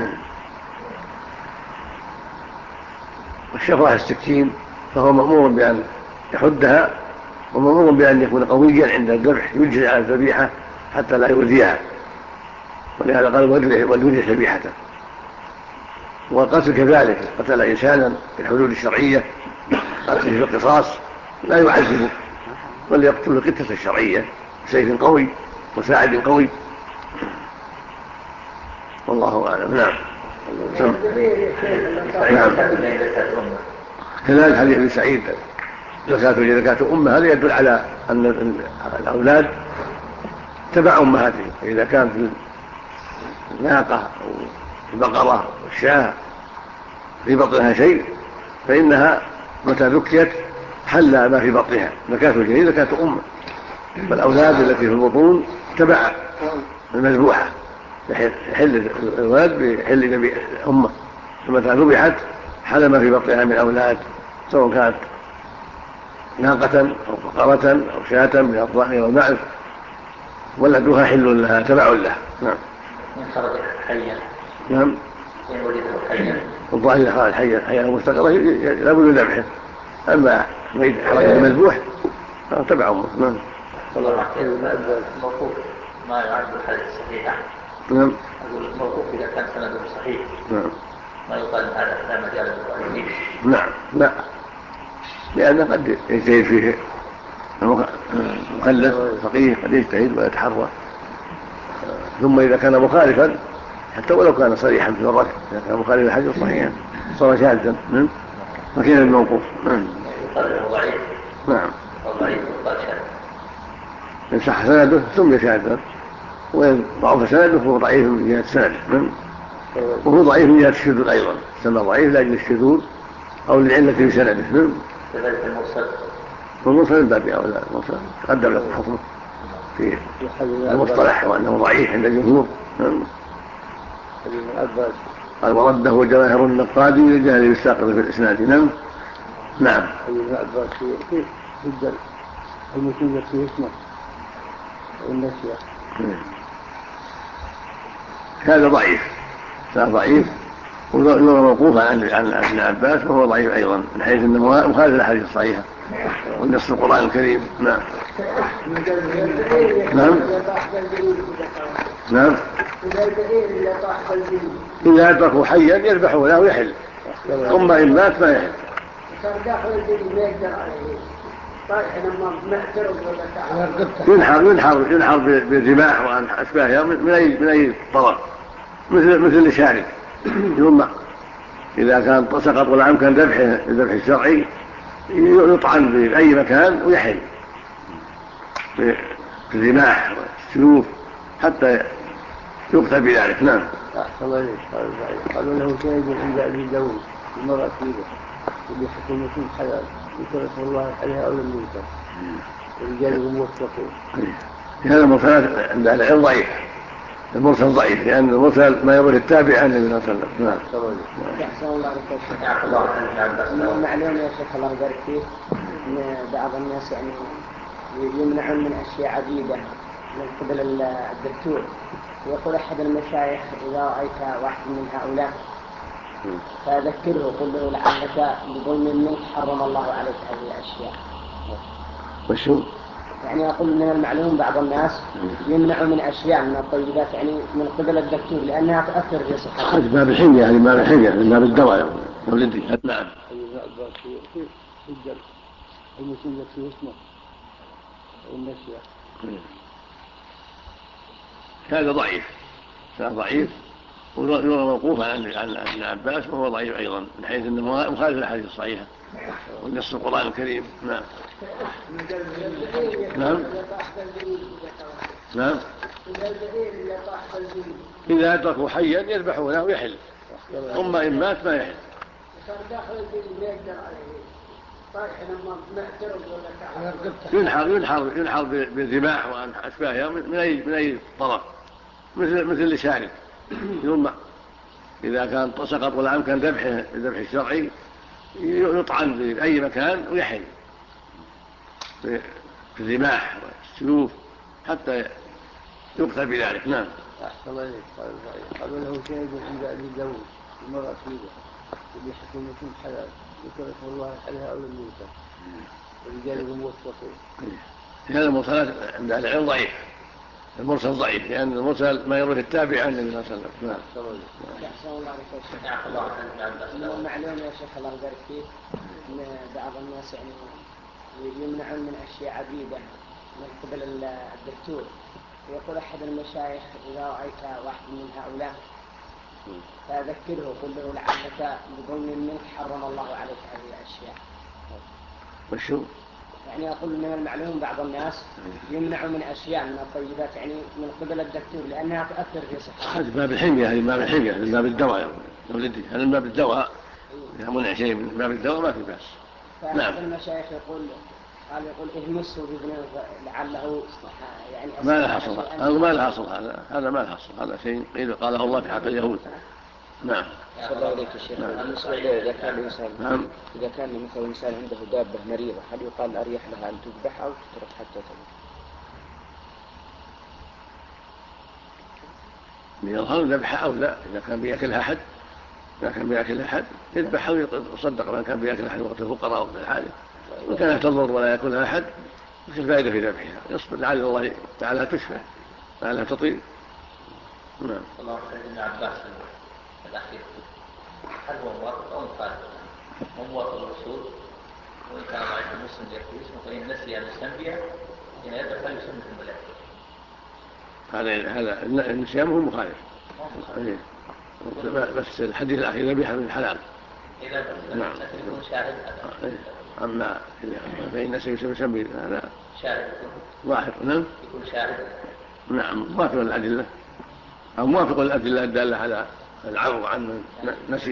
Speaker 2: والشفرة السكين فهو مأمور بأن يحدها، ومأمور بأن يكون قويا عند الذبح يجزي على الذبيحة حتى لا يؤذيها، ولهذا قال وليرح ذبيحته. والقتل كذلك، قتل إنسانا بالحدود الشرعية، قتل في القصاص لا يعذبه، بل يقتل القتلة الشرعية بسيف قوي وساعد قوي، والله أعلم. نعم. نعم. كذلك حديث ابن سعيد زكاة أمة، هذا يدل على أن الأولاد تبع أمهاتهم، فإذا كان في الناقة أو البقرة والشاة في بطنها شيء فإنها متى ذكيت حل ما في بطنها، زكاة الجنين زكاة أمة. فالأولاد التي في البطون تبع المذبوحة، يحل الولد بحل أمه، فمتى ذبحت حل ما في بطنها من أولاد، سواء كانت ناقة أو بقرة أو شاة من الضأن والمعز، ولدها حل لها تبع لها. نعم.
Speaker 1: من خرج حيا.
Speaker 2: نعم.
Speaker 1: من ولده حيا.
Speaker 2: الظاهر إذا خرج حيا مستقرة لا بد من ذبحه، أما حركة المذبوح تبع أمه. نعم.
Speaker 1: الموقوف ما يعد الحديث صحيحا.
Speaker 2: نعم.
Speaker 1: أقول الموقوف إذا كان سنده صحيح.
Speaker 2: نعم.
Speaker 1: ما يقال هذا لا مجال للمؤلفين.
Speaker 2: نعم. لا، لأن قد يجتهد فيه المكلف الفقيه، قد يجتهد ويتحرى، ثم إذا كان مخالفا حتى ولو كان صريحا في الركب، إذا كان مخالف الحديث صحيحا صار شاذا فكيف الموقوف.
Speaker 1: ضعيف.
Speaker 2: نعم.
Speaker 1: ضعيف وقال شاذ.
Speaker 2: إن صح سنده سمي شاذا، وإن ضعف سنده فهو ضعيف من جهة سنده، وهو ضعيف من جهة الشذوذ أيضا، سمى ضعيف لأجل الشذوذ أو للعلة في سنده.
Speaker 1: كذلك المرسل.
Speaker 2: والمرسل من باب أولى، المرسل تقدم لكم حكمه في المصطلح وأنه ضعيف عند الجمهور. قال ورده جواهر النقاد للجهل بالساقط في الإسناد. نعم. نعم.
Speaker 3: المسلم في اسمه والنسية
Speaker 2: هذا ضعيف، لا ضعيف ويروى موقوفا عن ابن عباس وهو ضعيف أيضا من حيث أنه مخالف الأحاديث الصحيحة والنص القرآن الكريم. نعم. نعم. نعم. إذا أدركوا حيا يذبحوا له ويحل، ثم إن مات ما يحل. ينحر بالرماح وأن أشباهها من أي طرف، مثل الشارب يوم إذا كان سقط والعام كان ذبح الشرعي يطعن في أي مكان ويحل بالرماح والسيوف حتى يقتل بذلك. نعم.
Speaker 3: أحسن الله إليك. قالوا له شاهد عند أبي داود المرأة فيه اللي حكمت الحلال يكرس الله عليها أو لم ينكر ورجاله موثقون.
Speaker 2: هذا المرسل عند العلم ضعيف، المرسل ضعيف لأن المرسل ما يروي التابع عن النبي صلى الله عليه وسلم.
Speaker 6: أحسن الله عليك. معلوم يا شيخ الله يبارك فيك أن بعض الناس يعني يمنعون من أشياء عديدة من قبل الدكتور. يقول أحد المشايخ إذا رأيت واحد من هؤلاء فذكره قل له لعلك بظلم منك حرم الله عليك هذه الأشياء.
Speaker 2: وشو؟
Speaker 6: يعني أقول من المعلوم بعض الناس يمنعوا من أشياء من الطيبات يعني من قبل الدكتور لأنها تؤثر في صحته.
Speaker 2: ما بالحمية يعني ما بالحمية ما بالدواء يا ولدي. نعم.
Speaker 3: المسلم في اسمه والنشية
Speaker 2: هذا ضعيف ويروى موقوفا عن ابن عباس وهو ضعيف أيضا من حيث أنه مخالف الأحاديث الصحيحة والنص القرآن الكريم. نعم. نعم. نعم. إذا أدركوا حيا يذبحوا له ويحل، ثم إن مات ما يحل. ينحر بالرماح وأن أشباهها من أي طرف مثل الشارب يوم إذا كان سقط والعام كان ذبح الشرعي يطعن في أي مكان ويحل بالرماح والسيوف حتى يقتل بذلك. نعم.
Speaker 3: أحسن الله إليك. قالوا له شاهد عند أبي داود المرأة فيه اللي حكمت الحلال يكرس الله عليها أو لم ينكر ورجاله موثقون.
Speaker 2: هذا المرسل عند العلم ضعيف، المرسل ضعيف لأن المرسل ما يروي التابع عن النبي صلى الله عليه وسلم. نعم.
Speaker 6: أحسن الله عليك. معلوم يا شيخ الله يبارك فيك أن بعض الناس يعني يمنعون من أشياء عديدة من قبل الدكتور. يقول أحد المشايخ إذا رأيت واحد من هؤلاء فذكره قل له لعلك بظلم منك حرم الله عليك هذه الأشياء.
Speaker 2: وشو؟
Speaker 6: يعني أقول من المعلوم بعض الناس يمنعوا من أشياء من الطيبات يعني من قبل الدكتور لأنها تؤثر في صحته.
Speaker 2: هذا ما بالحمية هذه ما بالحمية من باب الدواء يا ولدي. هذا من باب الدواء إذا منع شيء من باب الدواء ما في بأس.
Speaker 6: نعم. المشايخ يقول اهمسه بابنه لعله يعني
Speaker 2: ما له حصل هذا ما له حصل هذا شيء قاله الله في حق اليهود. نعم.
Speaker 4: صلى الله عليك الشيخ. بالنسبة إليه إذا كان الإنسان
Speaker 2: نعم.
Speaker 4: إذا كان مثل إنسان عنده دابة مريضة هل يقال أريح لها أن تذبح أو تترك حتى تموت؟
Speaker 2: يظهر ذبحها أو لا. إذا كان بيأكلها أحد يذبحها ويصدق من كان بيأكلها أحد وقت الفقراء وقت الحاجة وإن كانت تضر ولا يأكلها أحد مش الفائدة في ذبحها يصبر لعل الله تعالى تشفى لعلها تطيب. نعم.
Speaker 1: الله ابن عباس الأخير هل هو موافق أو مخالف؟ هو موافق الرسول وإن كان ضعيف المسلم يكفي اسمه فإن نسي أن يستنبئ إن يدرك فليسمي في الملائكة.
Speaker 2: هذا النسيان هو مخالف. بس الحديث الأخير ذبيحة من الحلال.
Speaker 1: نعم. يكون شاهد.
Speaker 2: أما فإن سيسمي هذا
Speaker 1: شاهد
Speaker 2: ظاهر. نعم.
Speaker 1: يكون شاهد.
Speaker 2: نعم. موافق الأدلة أو موافق الأدلة الدالة على العرض عن من نسي.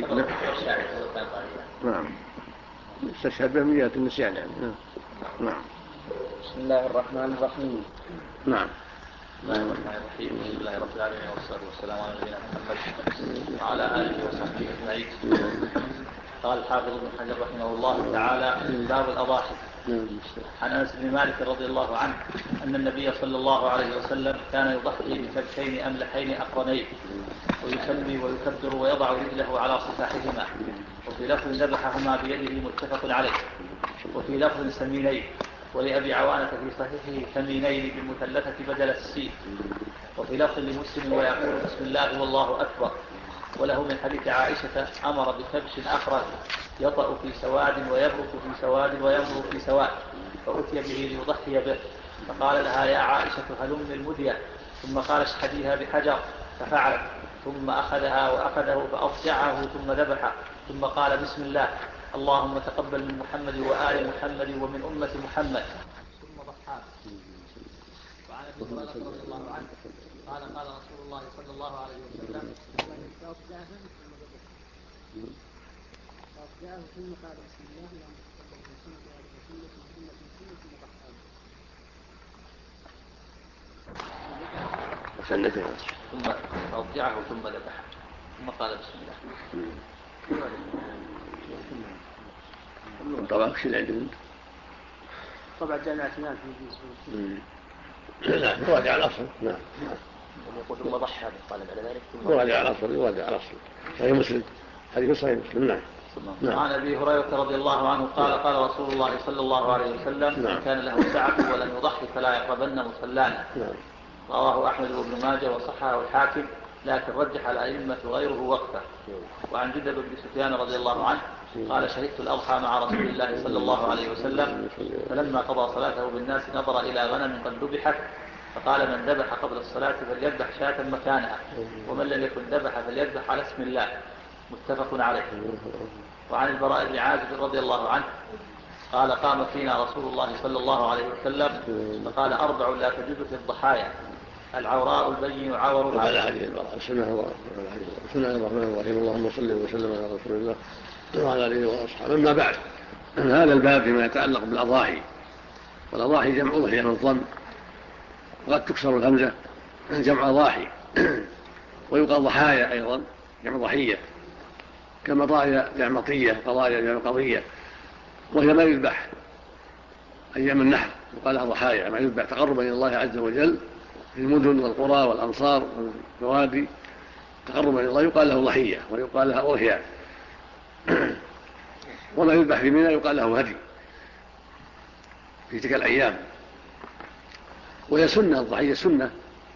Speaker 2: نعم. استشهد بأمنية النسيان يعني. نعم.
Speaker 4: بسم الله الرحمن الرحيم.
Speaker 2: نعم.
Speaker 1: بسم الله رب العالمين والصلاة والسلام على نبينا محمد وعلى آله وصحبه أجمعين. قال الحافظ ابن حجر رحمه الله تعالى باب الأضاحي. عن أنس بن مالك رضي الله عنه أن النبي صلى الله عليه وسلم كان يضحي بكبشين أملحين أقرنين ويسمي ويكبر ويضع رجله على صفاحهما. وفي لفظ ذبحهما بيده متفق عليه. وفي لفظ سمينين. ولأبي عوانة في صحيحه ثمينين بالمثلثة بدل السين. وفي لفظ لمسلم ويقول بسم الله والله أكبر. وله من حديث عائشة أمر بكبش أخرج يطأ في سواد ويبرك في سواد ويمر في سواد، فأتي به ليضحي به، فقال لها يا عائشة هلم المدية، ثم قال اشحديها بحجر، ففعلت، ثم أخذها وأخذه فأضجعه ثم ذبحه، ثم قال بسم الله اللهم تقبل من محمد وآل محمد ومن أمة محمد، ثم ضحى. وعن أبي هريرة رضي الله عنه قال قال رسول الله صلى الله عليه وسلم ثم أضجعه ثم ذبحه ثم قال بسم الله.
Speaker 2: طبعا شيء عندهم
Speaker 3: طبعا جامعة مال
Speaker 2: لا يراجع الأصل. نعم
Speaker 1: يقول ثم ضحى بالطالب على ذلك
Speaker 2: يراجع الأصل صحيح مسلم، حديث صحيح مسلم. نعم.
Speaker 1: وعن أبي هريرة رضي الله عنه قال قال رسول الله صلى الله عليه وسلم من كان له سعة ولم يضحي فلا يقربن مصلانا. رواه أحمد وابن ماجه وصححه الحاكم، لكن رجح الأئمة غيره وقفه. وعن جندب بن سفيان رضي الله عنه قال شهدت الأضحى مع رسول الله صلى الله عليه وسلم، فلما قضى صلاته بالناس نظر إلى غنم قد ذبحت فقال من ذبح قبل الصلاة فليذبح شاة مكانها، ومن لم يكن ذبح فليذبح على اسم الله، متفق عليه. وعن البراء بن عازب رضي الله عنه قال قام فينا رسول الله صلى الله عليه وسلم فقال 4 لا تجوز في الضحايا: العوراء البين عورها.
Speaker 2: بسم الله الرحمن الرحيم. اللهم صل وسلم على رسول الله وعلى اله واصحابه. اما بعد، هذا الباب فيما يتعلق بالاضاحي، والاضاحي جمع ضحيه بالضم، وقد تكسر الهمزه جمع ضاحي، ويقال ضحايا ايضا جمع ضحيه، كمضايا جمع مطيه، قضايا جمع قضيه، وهي ما يذبح ايام النحر يقال لها ضحايا، ما يذبح تقربا الى الله عز وجل في المدن والقرى والامصار والبوادي، تقربا الى الله يقال له ضحيه ويقال لها اضحيه. وما يذبح في منى يقال له هدي في تلك الايام. وهي سنه، الضحيه سنه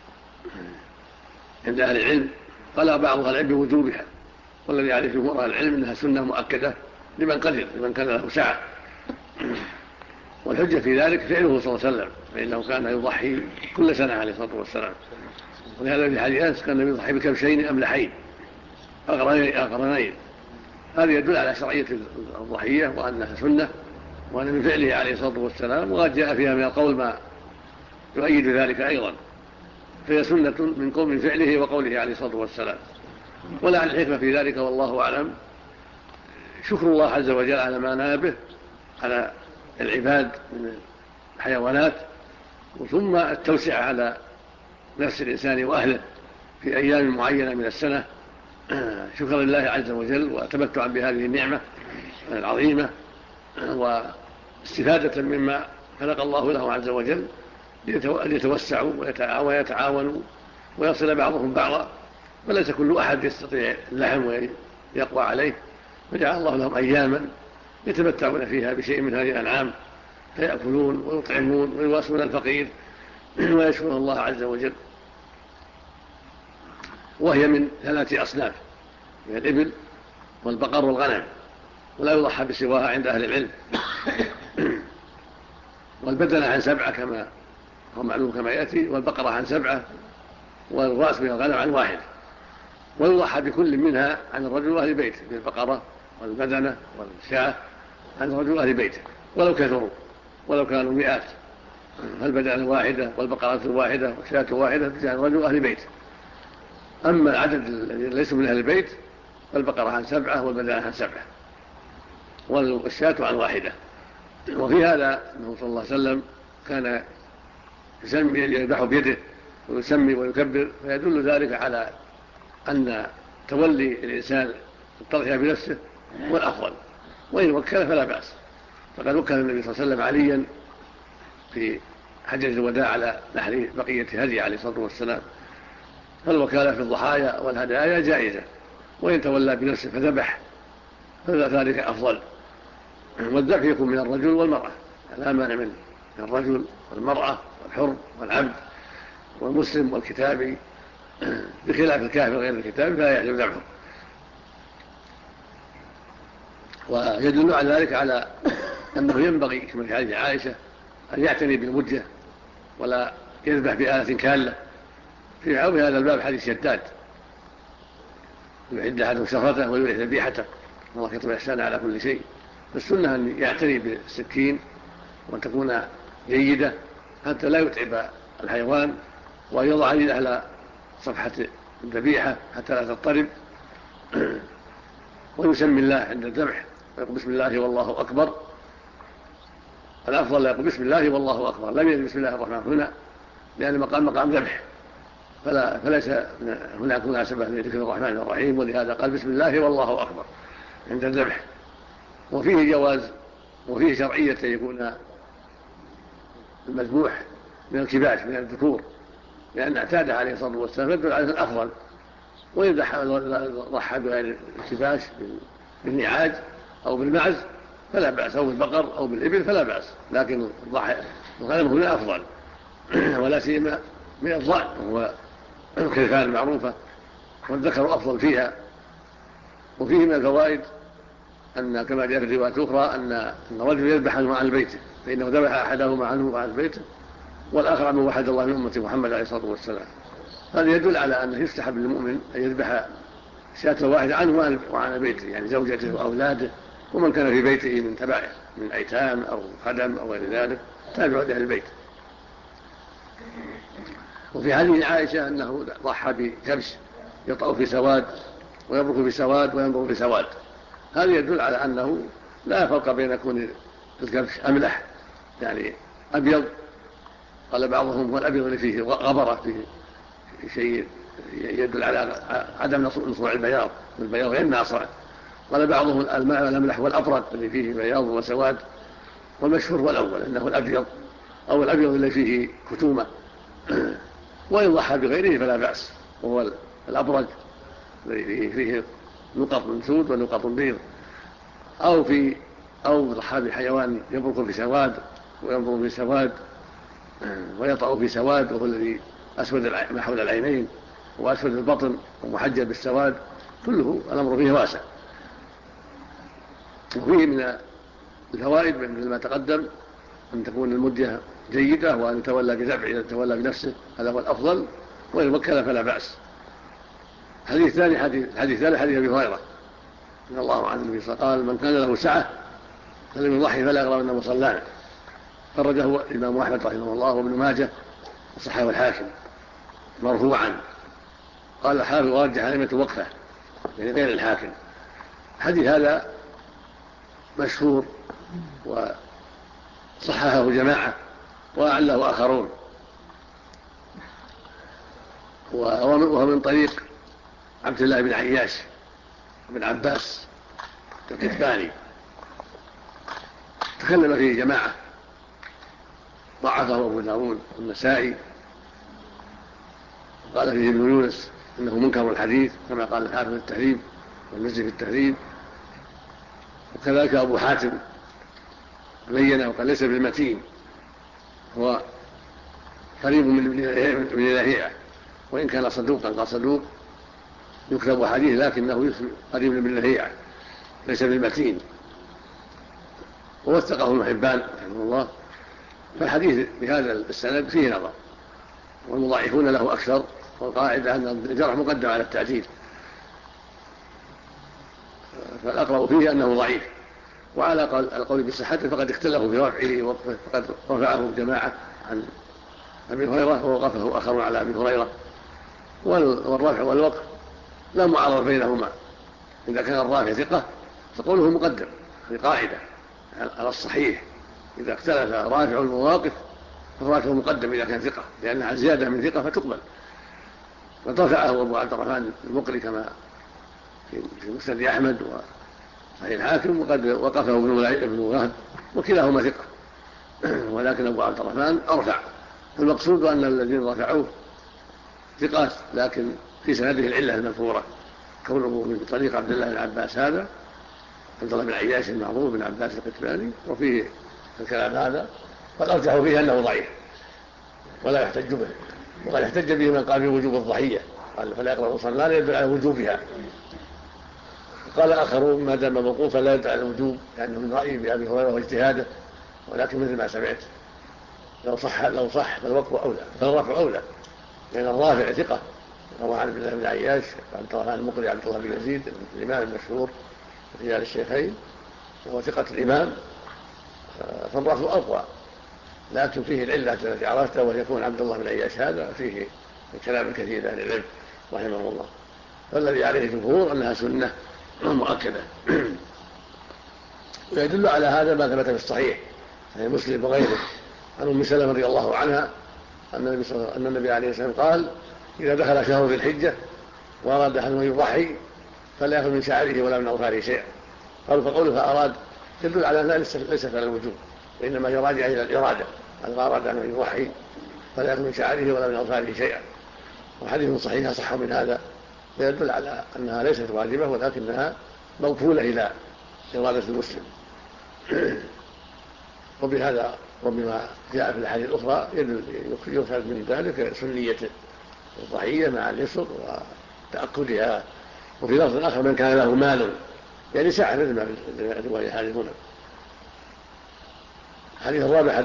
Speaker 2: عند اهل العلم، قال بعض اهل العلم بوجوبها، والذي يعرف جمهور اهل العلم انها سنه مؤكده لمن قدر، لمن كان له سعه. والحجه في ذلك فعله صلى الله عليه وسلم، فانه كان يضحي كل سنه عليه الصلاه والسلام. ولهذا في حديث انس كان يضحي بكبشين املحين اقرنين. هذا يدل على شرعيه الضحيه وانها سنه، وان من فعله عليه الصلاه والسلام، وقد جاء فيها من القول ما يؤيد ذلك ايضا، فهي سنه من قول فعله وقوله عليه الصلاه والسلام. ولعل الحكمه في ذلك والله اعلم شكر الله عز وجل على ما نابه على العباد من الحيوانات، ثم التوسعه على نفس الانسان واهله في ايام معينه من السنه، شكرا لله عز وجل وتمتعا بهذه النعمه العظيمه، واستفاده مما خلق الله له عز وجل، ليتوسعوا ويتعاونوا ويصل بعضهم بعضا، وليس كل احد يستطيع اللحم ويقوى عليه، فجعل الله لهم اياما يتمتعون فيها بشيء من هذه الانعام، فيأكلون ويطعمون ويواسون الفقير ويشكرون الله عز وجل. وهي من 3 أصناف، من الإبل والبقر والغنم، ولا يضحى بسواها عند أهل العلم. والبدنة عن 7 كما هو معلوم كما يأتي، والبقرة عن 7، والرأس من الغنم عن 1. ويضحى بكل منها عن الرجل وأهل بيته، بالبقرة والبدنة والشاة عن الرجل وأهل بيته، ولو كثروا، ولو كانوا 100. فالبدنة واحدة والبقرة واحدة والشاة واحدة عن الرجل وأهل بيته. أما العدد الذين ليسوا من أهل البيت فالبقرة عن 7 والبدنة عن 7 والشاة عن 1. وفي هذا أنه صلى الله عليه وسلم كان يذبح بيده ويسمي ويكبر، فيدل ذلك على أن تولي الإنسان التضحية بنفسه هو الأفضل، وإن وكل فلا بأس. فقد وكل النبي صلى الله عليه وسلم عليا في حجة الوداع على نحر بقية هدي عليه الصلاة والسلام، فالوكالة في الضحايا والهدايا جائزة، وإن تولى بنفسه فذبح فذلك أفضل. والذبح يكون من الرجل والمرأة لا مانع منه، من الرجل والمرأة والحر والعبد والمسلم والكتابي، بخلاف الكافر غير الكتابي فلا يجوز ذبحه. ويدل على ذلك على أنه ينبغي كما في حديث عائشة أن يعتني بالمدة ولا يذبح بآلة كالة. في هذا الباب حديث شداد يعد أحدهم شفرته ويريح ذبيحته، الله كتب الإحسان على كل شيء. فالسنة أن يعتني بالسكين وأن تكون جيدة حتى لا يتعب الحيوان، وأن يضع يده على صفحة الذبيحة حتى لا تضطرب، ويسمي الله عند الذبح ويقول بسم الله والله أكبر. الأفضل يقول بسم الله والله أكبر، لم يقل بسم الله الرحمن هنا لأن مقام ذبح، فليس هناك مناسبة لذكر الرحمن الرحيم، ولهذا قال بسم الله والله أكبر عند الذبح. وفيه جواز وفيه شرعية يكون المذبوح من الكباش من الذكور، لأن اعتاد عليه الصلاة والسلام يدل على الأفضل. وإن ضحى بغير الكباش بالنعاج أو بالمعز فلا بأس، أو بالبقر أو بالإبل فلا بأس، لكن الغنم هنا أفضل ولا سيما من الضأن وهو الخلفان المعروفة، والذكر أفضل فيها. وفيه من الفوائد أن كما جاء في روايات أخرى أن الرجل يذبح عنه عن بيته، فإنه ذبح أحدهما عنه عن بيته والآخر عن وحد الله من أمة محمد عليه الصلاة والسلام. هذا يدل على أنه يستحب للمؤمن أن يذبح شاة واحدة عنه وعن بيته، يعني زوجته وأولاده ومن كان في بيته من تبعه من أيتام أو خدم أو غير ذلك تابع لأهل البيت. وفي حديث عائشة أنه ضحى بكبش يطأ في سواد ويبرك في سواد وينظر في سواد. هذا يدل على أنه لا فرق بين كون الكبش أملح يعني أبيض، قال بعضهم هو الأبيض اللي فيه غبرة فيه شيء يدل على عدم نصوع البياض، والبياض غير ناصع. قال بعضهم الماء الأملح والأبرد اللي فيه بياض وسواد، والمشهور والأول أنه الأبيض أو الأبيض اللي فيه كتومة. وإن ضحى بغيره فلا بأس، وهو الأبرد الذي فيه نقط من سود ونقط بيض، أو ضحى بحيوان يبرك في سواد وينظر في سواد ويطأ في سواد، وهو الذي أسود ما حول العينين وأسود البطن ومحجب بالسواد، كله الأمر فيه واسع. وفيه من الفوائد مثل ما تقدم أن تكون المدة جيدة، وأن يتولى بذبح إذا تولى بنفسه هذا هو الأفضل، وإن وكل فلا بأس. حديث ثالث حديث أبي هريرة رضي الله عنه النبي قال من كان له سعة فلم يضحي فلا يقربن مصلانا، خرجه الإمام أحمد رحمه الله وابن ماجه وصححه الحاكم مرفوعا. قال الحافظ ورجح أئمة وقفه يعني غير الحاكم. الحديث هذا مشهور وصححه جماعة وأعله آخرون، وهو من طريق عبد الله بن عياش بن عباس الكتباني، تكلم فيه جماعة ضعفه أبو داود والنسائي، قال فيه ابن يونس إنه منكر الحديث كما قال الحافظ في التهذيب والمزي في التهذيب، وكذلك أبو حاتم بينه وقال ليس بالمتين، هو قريب من ابن لهيعة، وإن كان صدوقا قال صدوق يكتب حديث لكنه قريب من ابن لهيعة ليس بالمتين، ووثقه ابن حبان رحمه الله. فالحديث بهذا السند فيه نظر، والمضاعفون له أكثر، والقاعدة أن الجرح مقدم على التعديل، فالأقرب فيه أنه ضعيف. وعلى القول بصحته فقد اختلفوا في رفعه ووقفه، فقد رفعه جماعة عن أبي هريرة ووقفه آخرون على أبي هريرة، والرفع والوقف لا معارض بينهما. إذا كان الرافع ثقة فقوله مقدم في قاعدة على الصحيح، إذا اختلف رافع المواقف فالرافع مقدم إذا كان ثقة، لأنها زيادة من ثقة فتقبل. وترفعه أبو عبد الرحمن المقري كما في مسند أحمد وصحيح الحاكم، وقد وقفه ابن وهب، وكلاهما ثقة، ولكن أبو عبد الرحمن أرفع. المقصود أن الذين رفعوه ثقات، لكن في سنده العلة المذكورة كونه من طريق عبد الله بن عباس هذا، عبد الله بن عياش المعروف بن عباس القتلاني، وفيه الكلام هذا، فالأرجح فيه أنه ضعيف ولا يحتج به. وقد احتج به من قال بوجوب الضحية، قال فلا يقرأ الصلاة لا يدل على وجوبها. قال آخرون ما دام موقوفا لا يدل على الوجوب، لأنه من رأيه بأبي هريرة واجتهاده، ولكن مثل ما سمعت لو صح فالوقف أولى، فالرفع أولى، لأن الرافع ثقة روى عن عبد الله بن عياش عبد الرحمن المقري عبد الله بن يزيد الإمام المشهور رجال الشيخين، وهو ثقة الإمام، فالرفع أقوى. لكن فيه العلة التي عرفتها، ويكون عبد الله بن عياش هذا فيه الكلام الكثير أهل العلم رحمه الله. فالذي عليه الجمهور أنها سنة مؤكدة. ويدل على هذا ما ثبت في الصحيح عن مسلم وغيره عن أم سلمة رضي الله عنها أن النبي عليه الصلاة والسلام قال: إذا دخل شهر ذي الحجة وأراد أحد أن يضحي فلا يأخذ من شعره ولا من أظفاره شيئا. قالوا فقوله فأراد يدل على أنها ليست على الوجوب، وإنما يراجع إلى الإرادة، أن أراد أن يضحي فلا يأخذ من شعره ولا من أظفاره شيئا. وحديث صحيح صح من هذا يدل على أنها ليست واجبة، ولكنها موكولة إلى إرادة المسلم. وبهذا وبما جاء في الأحاديث الأخرى يؤخذ من ذلك سنية الضحية مع اليسر وتأكدها. وفي لفظ آخر: من كان له مال، يعني سعة، مثل ما في رواية حديث هنا. الحديث الرابع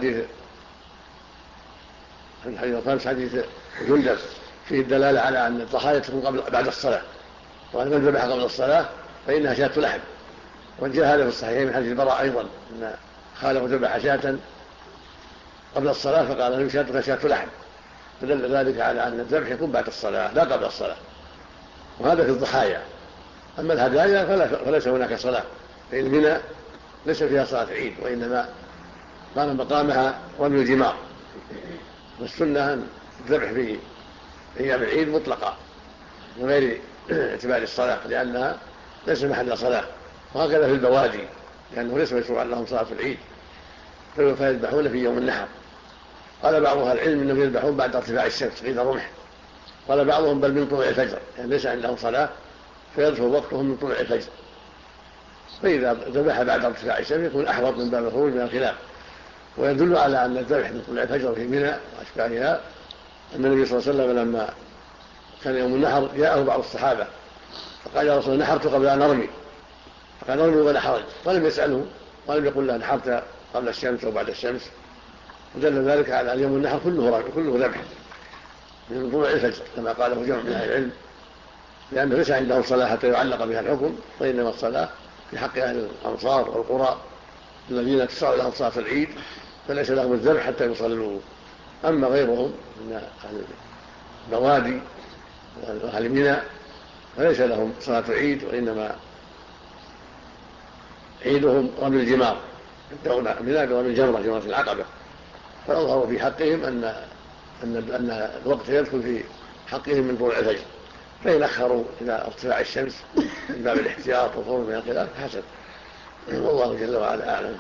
Speaker 2: الحديث الخامس حديث جندب فيه الدلالة على أن الضحايا تكون بعد الصلاة، وأن من ذبح قبل الصلاة فإنها شاة لحم. وجاء هذا في الصحيحين من حديث البراء أيضا أن خاله ذبح شاة قبل الصلاة فقال له شاتك شاة لحم، فدل ذلك على أن الذبح يكون بعد الصلاة لا قبل الصلاة. وهذا في الضحايا. أما الهدايا فليس هناك صلاة، فإن منى ليس فيها صلاة عيد، وإنما قام مقامها رمي الجمار. والسنة أن الذبح في أيام العيد مطلقة من غير اعتبار الصلاة، لأنها ليس محل صلاة. وهكذا في البوادي، لأنه ليس مشروعا لهم صلاة العيد، فيذبحون في يوم النحر. قال بعض أهل العلم أنهم يذبحون بعد ارتفاع الشمس قيد الرمح، قال بعضهم بل من طلوع الفجر، يعني ليس عندهم صلاة فيدخل وقتهم من طلوع الفجر. فإذا ذبح بعد ارتفاع الشمس يكون أحوط من باب الخروج من الخلاف. ويدل على أن الذبح من طلوع الفجر في منى وأشباهها أن النبي صلى الله عليه وسلم لما كان يوم النحر جاءه بعض الصحابة فقال: يا رسول الله نحرت قبل أن أرمي. فقال: أرمي ولا حرج. ولم يسأله ولم يقل له نحرت قبل الشمس أو بعد الشمس. ودل ذلك على أن يوم النحر كله ذبح من طلوع الفجر كما قاله جمع من أهل العلم، لأنه ليس عندهم صلاة حتى يعلق بها الحكم، وإنما الصلاة في حق أهل الأمصار والقرى الذين تشرع لهم صلاة العيد فليس لهم الذبح حتى يصلوا. أما غيرهم من أهل البوادي وأهل منى فليس لهم صلاة العيد، وإنما عيدهم رمي الجمار، يبدأون منى برمي جمرة العقبة. فأظهروا في حقهم أن الوقت يدخل في حقهم من طلوع الفجر، فإن أخروا إلى ارتفاع الشمس من باب الاحتياط والخروج من الخلاف حسن، والله جل وعلا أعلم.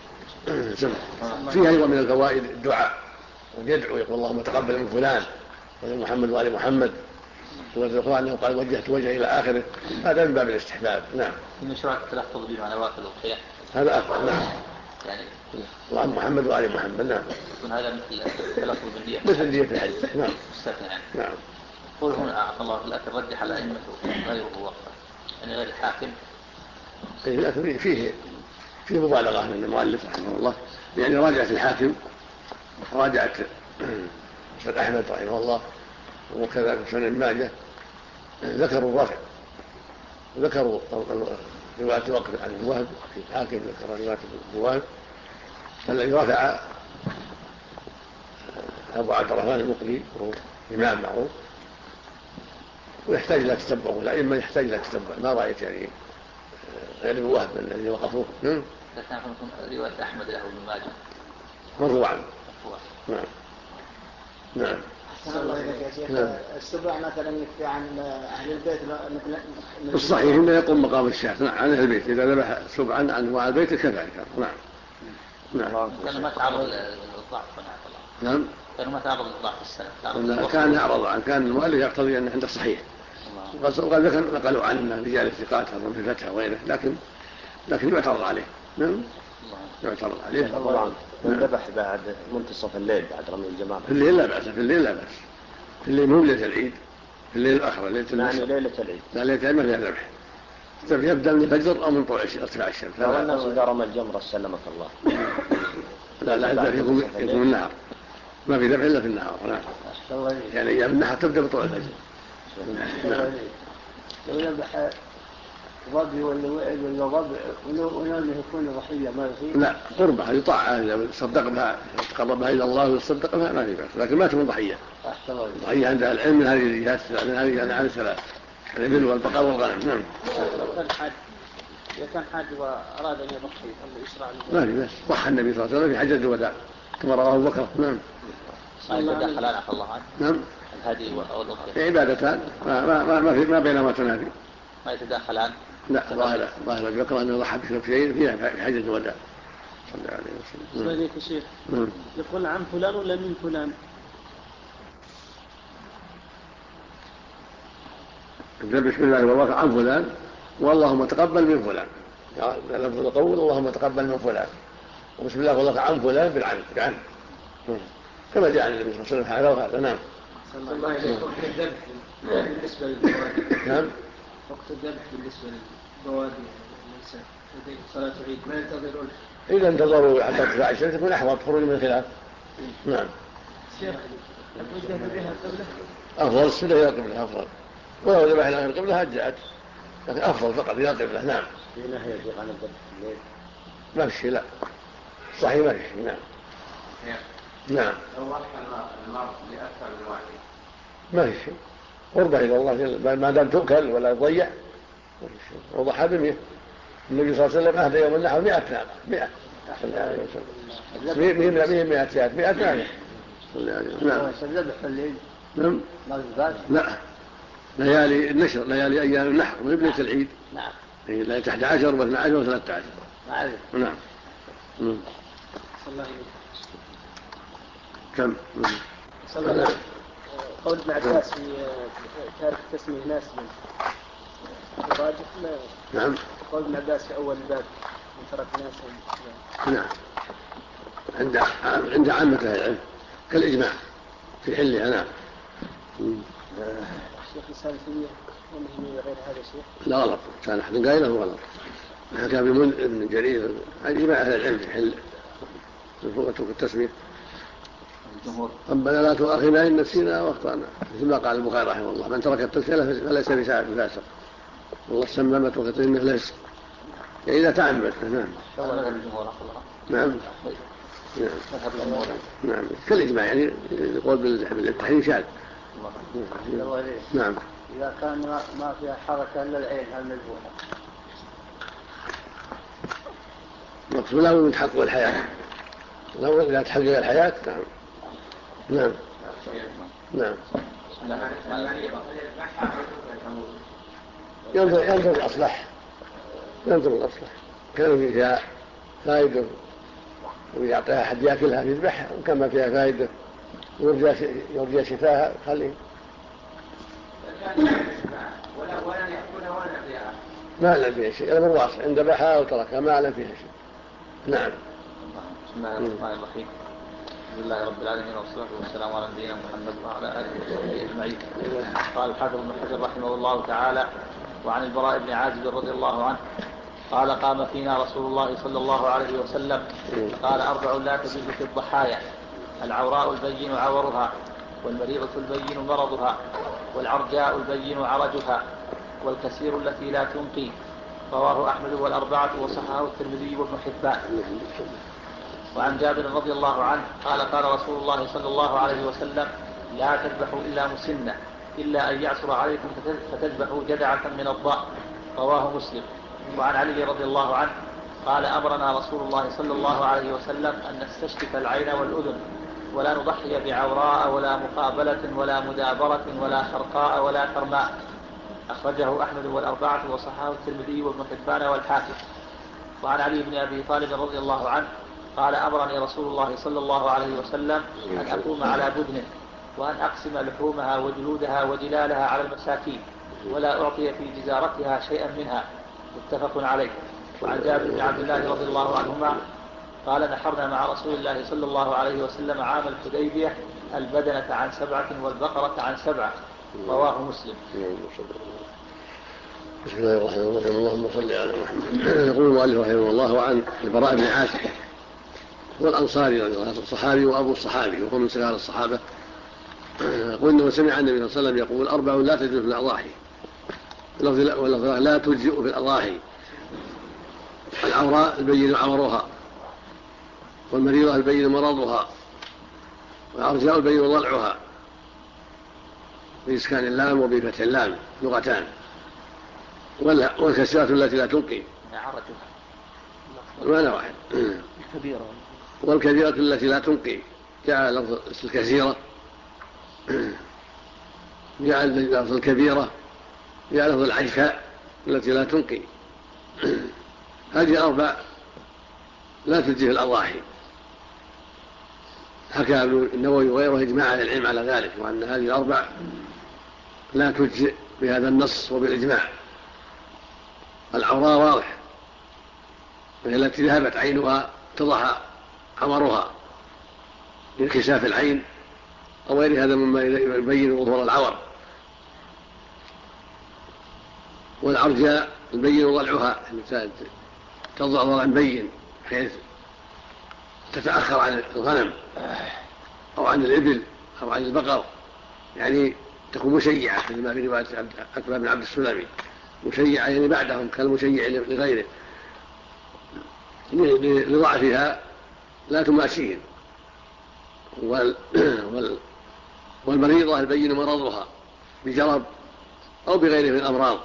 Speaker 2: فيها أيضا من الفوائد الدعاء، ويدعو يقول: اللهم تقبل من فلان ومن محمد وآل محمد، وذكر أنه قال: وجهت وجهي إلى آخره. هذا من باب الاستحباب. نعم.
Speaker 1: في مشروع التلفظ بما نواقض الأضحية
Speaker 2: هذا أفضل. نعم.
Speaker 1: يعني
Speaker 2: اللهم محمد وآل محمد. نعم.
Speaker 1: يكون هذا مثل التلفظ بالنية،
Speaker 2: مثل نية الحج. نعم.
Speaker 1: نعم. قول هنا أعطى الله لكن رجح الأئمة غيره وقفا، يعني غير الحاكم.
Speaker 2: لكن فيه مبالغة من المؤلف رحمه الله، يعني راجعت الحاكم، راجعت مسند أحمد رحمه الله، وكذا سنن ابن ماجه ذكروا الرفع، ذكروا رواية الوقف عن ابن وهب في الحاكم، ذكر رواية ابن وهب. فالذي رفع أبو عبد الرحمن المقري وهو إمام معروف، ويحتاج إلى تتبع، والأئمة يحتاج إلى تتبع. ما رأيت يعني غير ابن وهب الذي وقفوه.
Speaker 1: كان رواية أحمد له ابن ماجه
Speaker 2: مرفوعا. نعم. نعم.
Speaker 6: السبع مثلا يكفي عن أهل البيت مثل
Speaker 2: الصحيح إنه يقوم مقام الشاة عن أهل البيت، إذا ذبح سبعا عن أنواع البيت كذلك. نعم. نعم.
Speaker 1: كان ما تعرض للضعف.
Speaker 2: نعم.
Speaker 1: كانوا ما تعرض للإطلاق في السنة
Speaker 2: كان يعرض عن كان المؤلف يقتضي أنه عنده الصحيح وقد نقلوا عنه رجال الثقات في الفتح وغيره لكن يعترض عليه. نعم يعترض عليه
Speaker 7: طبعا. من ذبح بعد منتصف الليل بعد رمي الجمار
Speaker 2: في الليل لا بأس. في الليل مو ليلة العيد، في الليل الآخر ليلة النصر.
Speaker 7: يعني ليلة العيد
Speaker 2: لا ليلة العيد ما فيها ذبح. يبدأ من الفجر أو من طلوع ارتفاع الشمس.
Speaker 7: لا الناس إذا رمى الجمرة سلمك الله.
Speaker 2: لا الذبح يكون النهار، ما في ذبح إلا في النهار. يعني أيام النهار تبدأ بطلوع الفجر.
Speaker 3: لو يذبح ضبي ولا وعد ولا ضبع ولو يكون ضحية ما يصير.
Speaker 2: لا قربها يطاع إذا صدق بها تقربها إلى الله ويصدق بها ما في بأس، لكن ما تكون ضحية. ضحية عند العلم من هذه الجهات، من هذه الأنواع الثلاث الإبل والبقر والغنم. نعم.
Speaker 4: إذا كان حاج وأراد أن يضحي يشرع
Speaker 2: ما في بأس. ضحى النبي صلى الله عليه وسلم في حجة الوداع كما رواه أبو بكر. نعم.
Speaker 1: ما يتداخلان عفى الله عنه.
Speaker 2: نعم.
Speaker 1: الهدي والأضحية
Speaker 2: عبادتان ما بينهما تنافي.
Speaker 1: ما يتداخلان.
Speaker 2: لا ظاهر ذكر أنه ضحى بشيء فيها في حجة الوداع صلى الله عليه وسلم.
Speaker 4: عليك يا شيخ. يقول عن فلان ولا من فلان؟
Speaker 2: بسم الله والله عن فلان واللهم تقبل من فلان. لفظ القول اللهم تقبل من فلان، وبسم الله والله عن فلان بالعن كما جاء عن النبي صلى الله عليه وسلم هذا وهذا. نعم.
Speaker 4: صلى الله عليه وسلم. وقت الذبح بالنسبة للبوادي.
Speaker 2: نعم.
Speaker 4: وقت الذبح بالنسبة للبوادي ليس لديه صلاة العيد ما ينتظرون.
Speaker 2: إذا انتظروا حتى ترتفع الشمس يكون أحوط خروج من الخلاف. نعم.
Speaker 4: شيخ الوجه بها قبله
Speaker 2: أفضل السنة إلى القبلة أفضل، ولو ذبح إلى القبلة هجأت، لكن أفضل فقط إلى القبلة. نعم.
Speaker 7: في نهي يجب عن الذبح في الليل؟
Speaker 2: ما في شيء. لا صحيح ما في شيء. نعم. نعم.
Speaker 7: لو ضحى المرء لأكثر من واحد
Speaker 2: ما في شيء. قربة إلى الله ما دام تؤكل ولا تضيع ما في شيء. وضحى ب100. النبي صلى الله عليه وسلم أهدى يوم النحر 100 نعم 100 صلى الله عليه وسلم 100 نعم. نعم.
Speaker 3: الذبح في الليل.
Speaker 2: نعم. لا ليالي النشر ليالي أيام النحر من ليلة العيد.
Speaker 1: نعم.
Speaker 2: ليلة 11 و12 و13. نعم.
Speaker 4: صلى الله عليه
Speaker 2: كم؟
Speaker 4: صلى الله عليه قول ابن عباس في تارك تسمية ناسبا راجح.
Speaker 2: نعم.
Speaker 4: قول ابن عباس في أول الباب من ترك ناسا.
Speaker 2: نعم. عند عامة أهل العلم كالإجماع في حلها. نعم.
Speaker 4: الشيخ السالفية والنجمية غير هذا الشيخ.
Speaker 2: لا غلط، كان أحد قائله غلط. حكى ابن جرير إجماع أهل العلم في حل وترك التسمية. ربنا لا تؤاخذنا إن نسينا واخطأنا، مثل ما قال البخاري رحمه الله من ترك التسمية فليس بفاسق، والله سمى ما ترك التسمية ليس يعني إذا تعمد. نعم. نعم. نعم كالإجماع يعني يقول بالتحريم شاذ. نعم.
Speaker 3: إذا كان ما فيها حركة إلا العين المذبوحة
Speaker 2: مقصود له من تحقق الحياة، لو إذا تحقق الحياة. نعم. نعم. نعم. ينظر الأصلح كان فيها فائدة ويعطيها أحد يأكلها يذبحها، وكما فيها فائدة يرجى شفاها خليه. ما أعلم فيها شيء. أنا بالراس عند بحها وتركها ما أعلم فيها شيء. نعم.
Speaker 1: بسم الله الرحمن الرحيم. الحمد لله رب العالمين والصلاة والسلام على نبينا محمد وعلى آله وصحبه أجمعين. قال الحافظ ابن حجر رحمه الله تعالى: وعن البراء بن عازب رضي الله عنه قال: قام فينا رسول الله صلى الله عليه وسلم قال: 4 لا تجوز في الضحايا: العوراء البين عورها، والمريضة البين مرضها، والعرجاء البين عرجها، والكسير التي لا تنقي. رواه أحمد والأربعة وصححه الترمذي وابن حبان. وعن جابر رضي الله عنه قال: قال رسول الله صلى الله عليه وسلم: لا تذبحوا إلا مسنة، إلا أن يعصر عليكم فتذبحوا جذعة من الضأن. رواه مسلم. وعن علي رضي الله عنه قال: أمرنا رسول الله صلى الله عليه وسلم أن نستشرف العين والأذن، ولا نضحي بعوراء ولا مقابلة ولا مدابرة ولا خرقاء ولا كرماء. أخرجه أحمد والأربعة وصححه الترمذي وابن حبان والحاكم. وعن علي بن أبي طالب رضي الله عنه قال أمرني رسول الله صلى الله عليه وسلم أن أقوم على بدن وأن أقسم لحومها وجلودها وجلالها على المساكين ولا أعطي في جزارتها شيئا منها. متفق عليه. وعن جابر بن عبد الله رضي الله عنهما قال نحرنا مع رسول الله صلى الله عليه وسلم عام الحديبية البدنة عن 7 والبقرة عن 7. رواه مسلم.
Speaker 2: بسم الله الرحمن الرحيم. اللهم صل على محمد. يقول المؤلف رحمه الله عن البراء بن عازب هو الأنصاري الصحابي وأبو الصحابي وهو من صغار الصحابة. يقول إنه سمع النبي صلى الله عليه وسلم يقول 4 لا تجوز في الأضاحي لا تجزئ في الأضاحي: العوراء البين عورها، والمريضة البين مرضها، والعرجاء البين ضلعها بإسكان اللام وبفتح اللام لغتان، والكسرة التي لا تنقي المعنى واحد، والكبيرة التي لا تنقي جاء لفظ الكثيرة، جاء لفظ الكبيرة، جاء لفظ العجفاء التي لا تنقي. هذه 4 لا تجزي في الأضاحي. حكى ابن النووي وغيره إجماع العلم على ذلك، وأن هذه 4 لا تجزئ بهذا النص وبالإجماع. العوراء واضح، وهي التي ذهبت عينها اتضح عمرها من انكشاف العين أو غير هذا مما يبين ظهور العور. والعرجاء البين ضلعها تضع ضلعا بين حيث تتأخر عن الغنم أو عن الإبل أو عن البقر، يعني تكون مشيعة كما في رواية أكبر بن عبد السلمي، مشيعة يعني بعدهم كالمشيع لغيره لضعفها لا تماشيهم. والمريضة البين مرضها بجرب أو بغيره من الأمراض.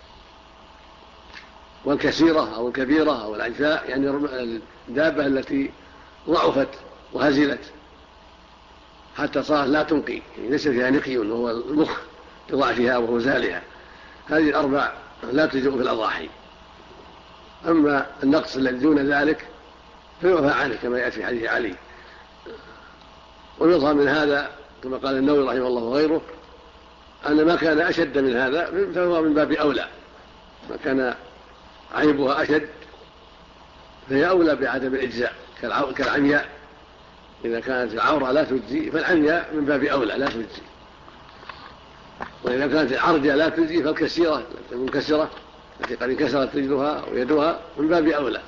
Speaker 2: والكثيرة أو الكبيرة أو العجفاء يعني الدابة التي ضعفت وهزلت حتى صارت لا تنقي، يعني ليس فيها نقي وهو المخ لضعفها وهزالها. هذه 4 لا تجزئ في الأضاحي. أما النقص الذي دون ذلك فيعفى عنه كما يأتي في حديث علي. ويظهر من هذا كما قال النووي رحمه الله وغيره أن ما كان أشد من هذا فهو من باب أولى. ما كان عيبها أشد فهي أولى بعدم الإجزاء، كالعمياء إذا كانت العورة لا تجزي فالعمياء من باب أولى لا تجزي. وإذا كانت العرجة لا تجزي فالكسيرة المنكسرة التي قد انكسرت رجلها ويدها من باب أولى.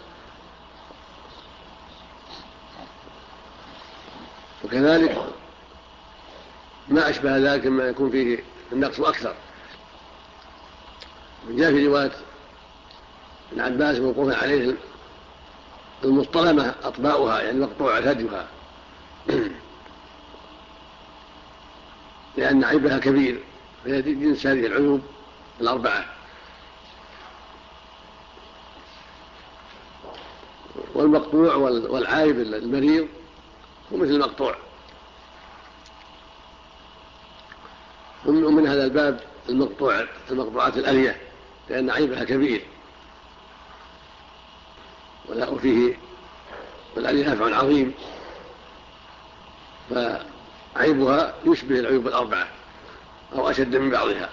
Speaker 2: وكذلك ما أشبه ذلك مما يكون فيه النقص أكثر. جاء في رواية ابن عباس موقوفا عليه المصطلمة أطباؤها يعني مقطوع ثديها لأن عيبها كبير، فهي جنس هذه العيوب 4. والمقطوع والعايب المريض هو مثل المقطوع. ومن هذا الباب المقطوعات الألية لأن عيبها كبير ولا فيه والألية نفع عظيم، فعيبها يشبه العيوب 4 أو أشد من بعضها.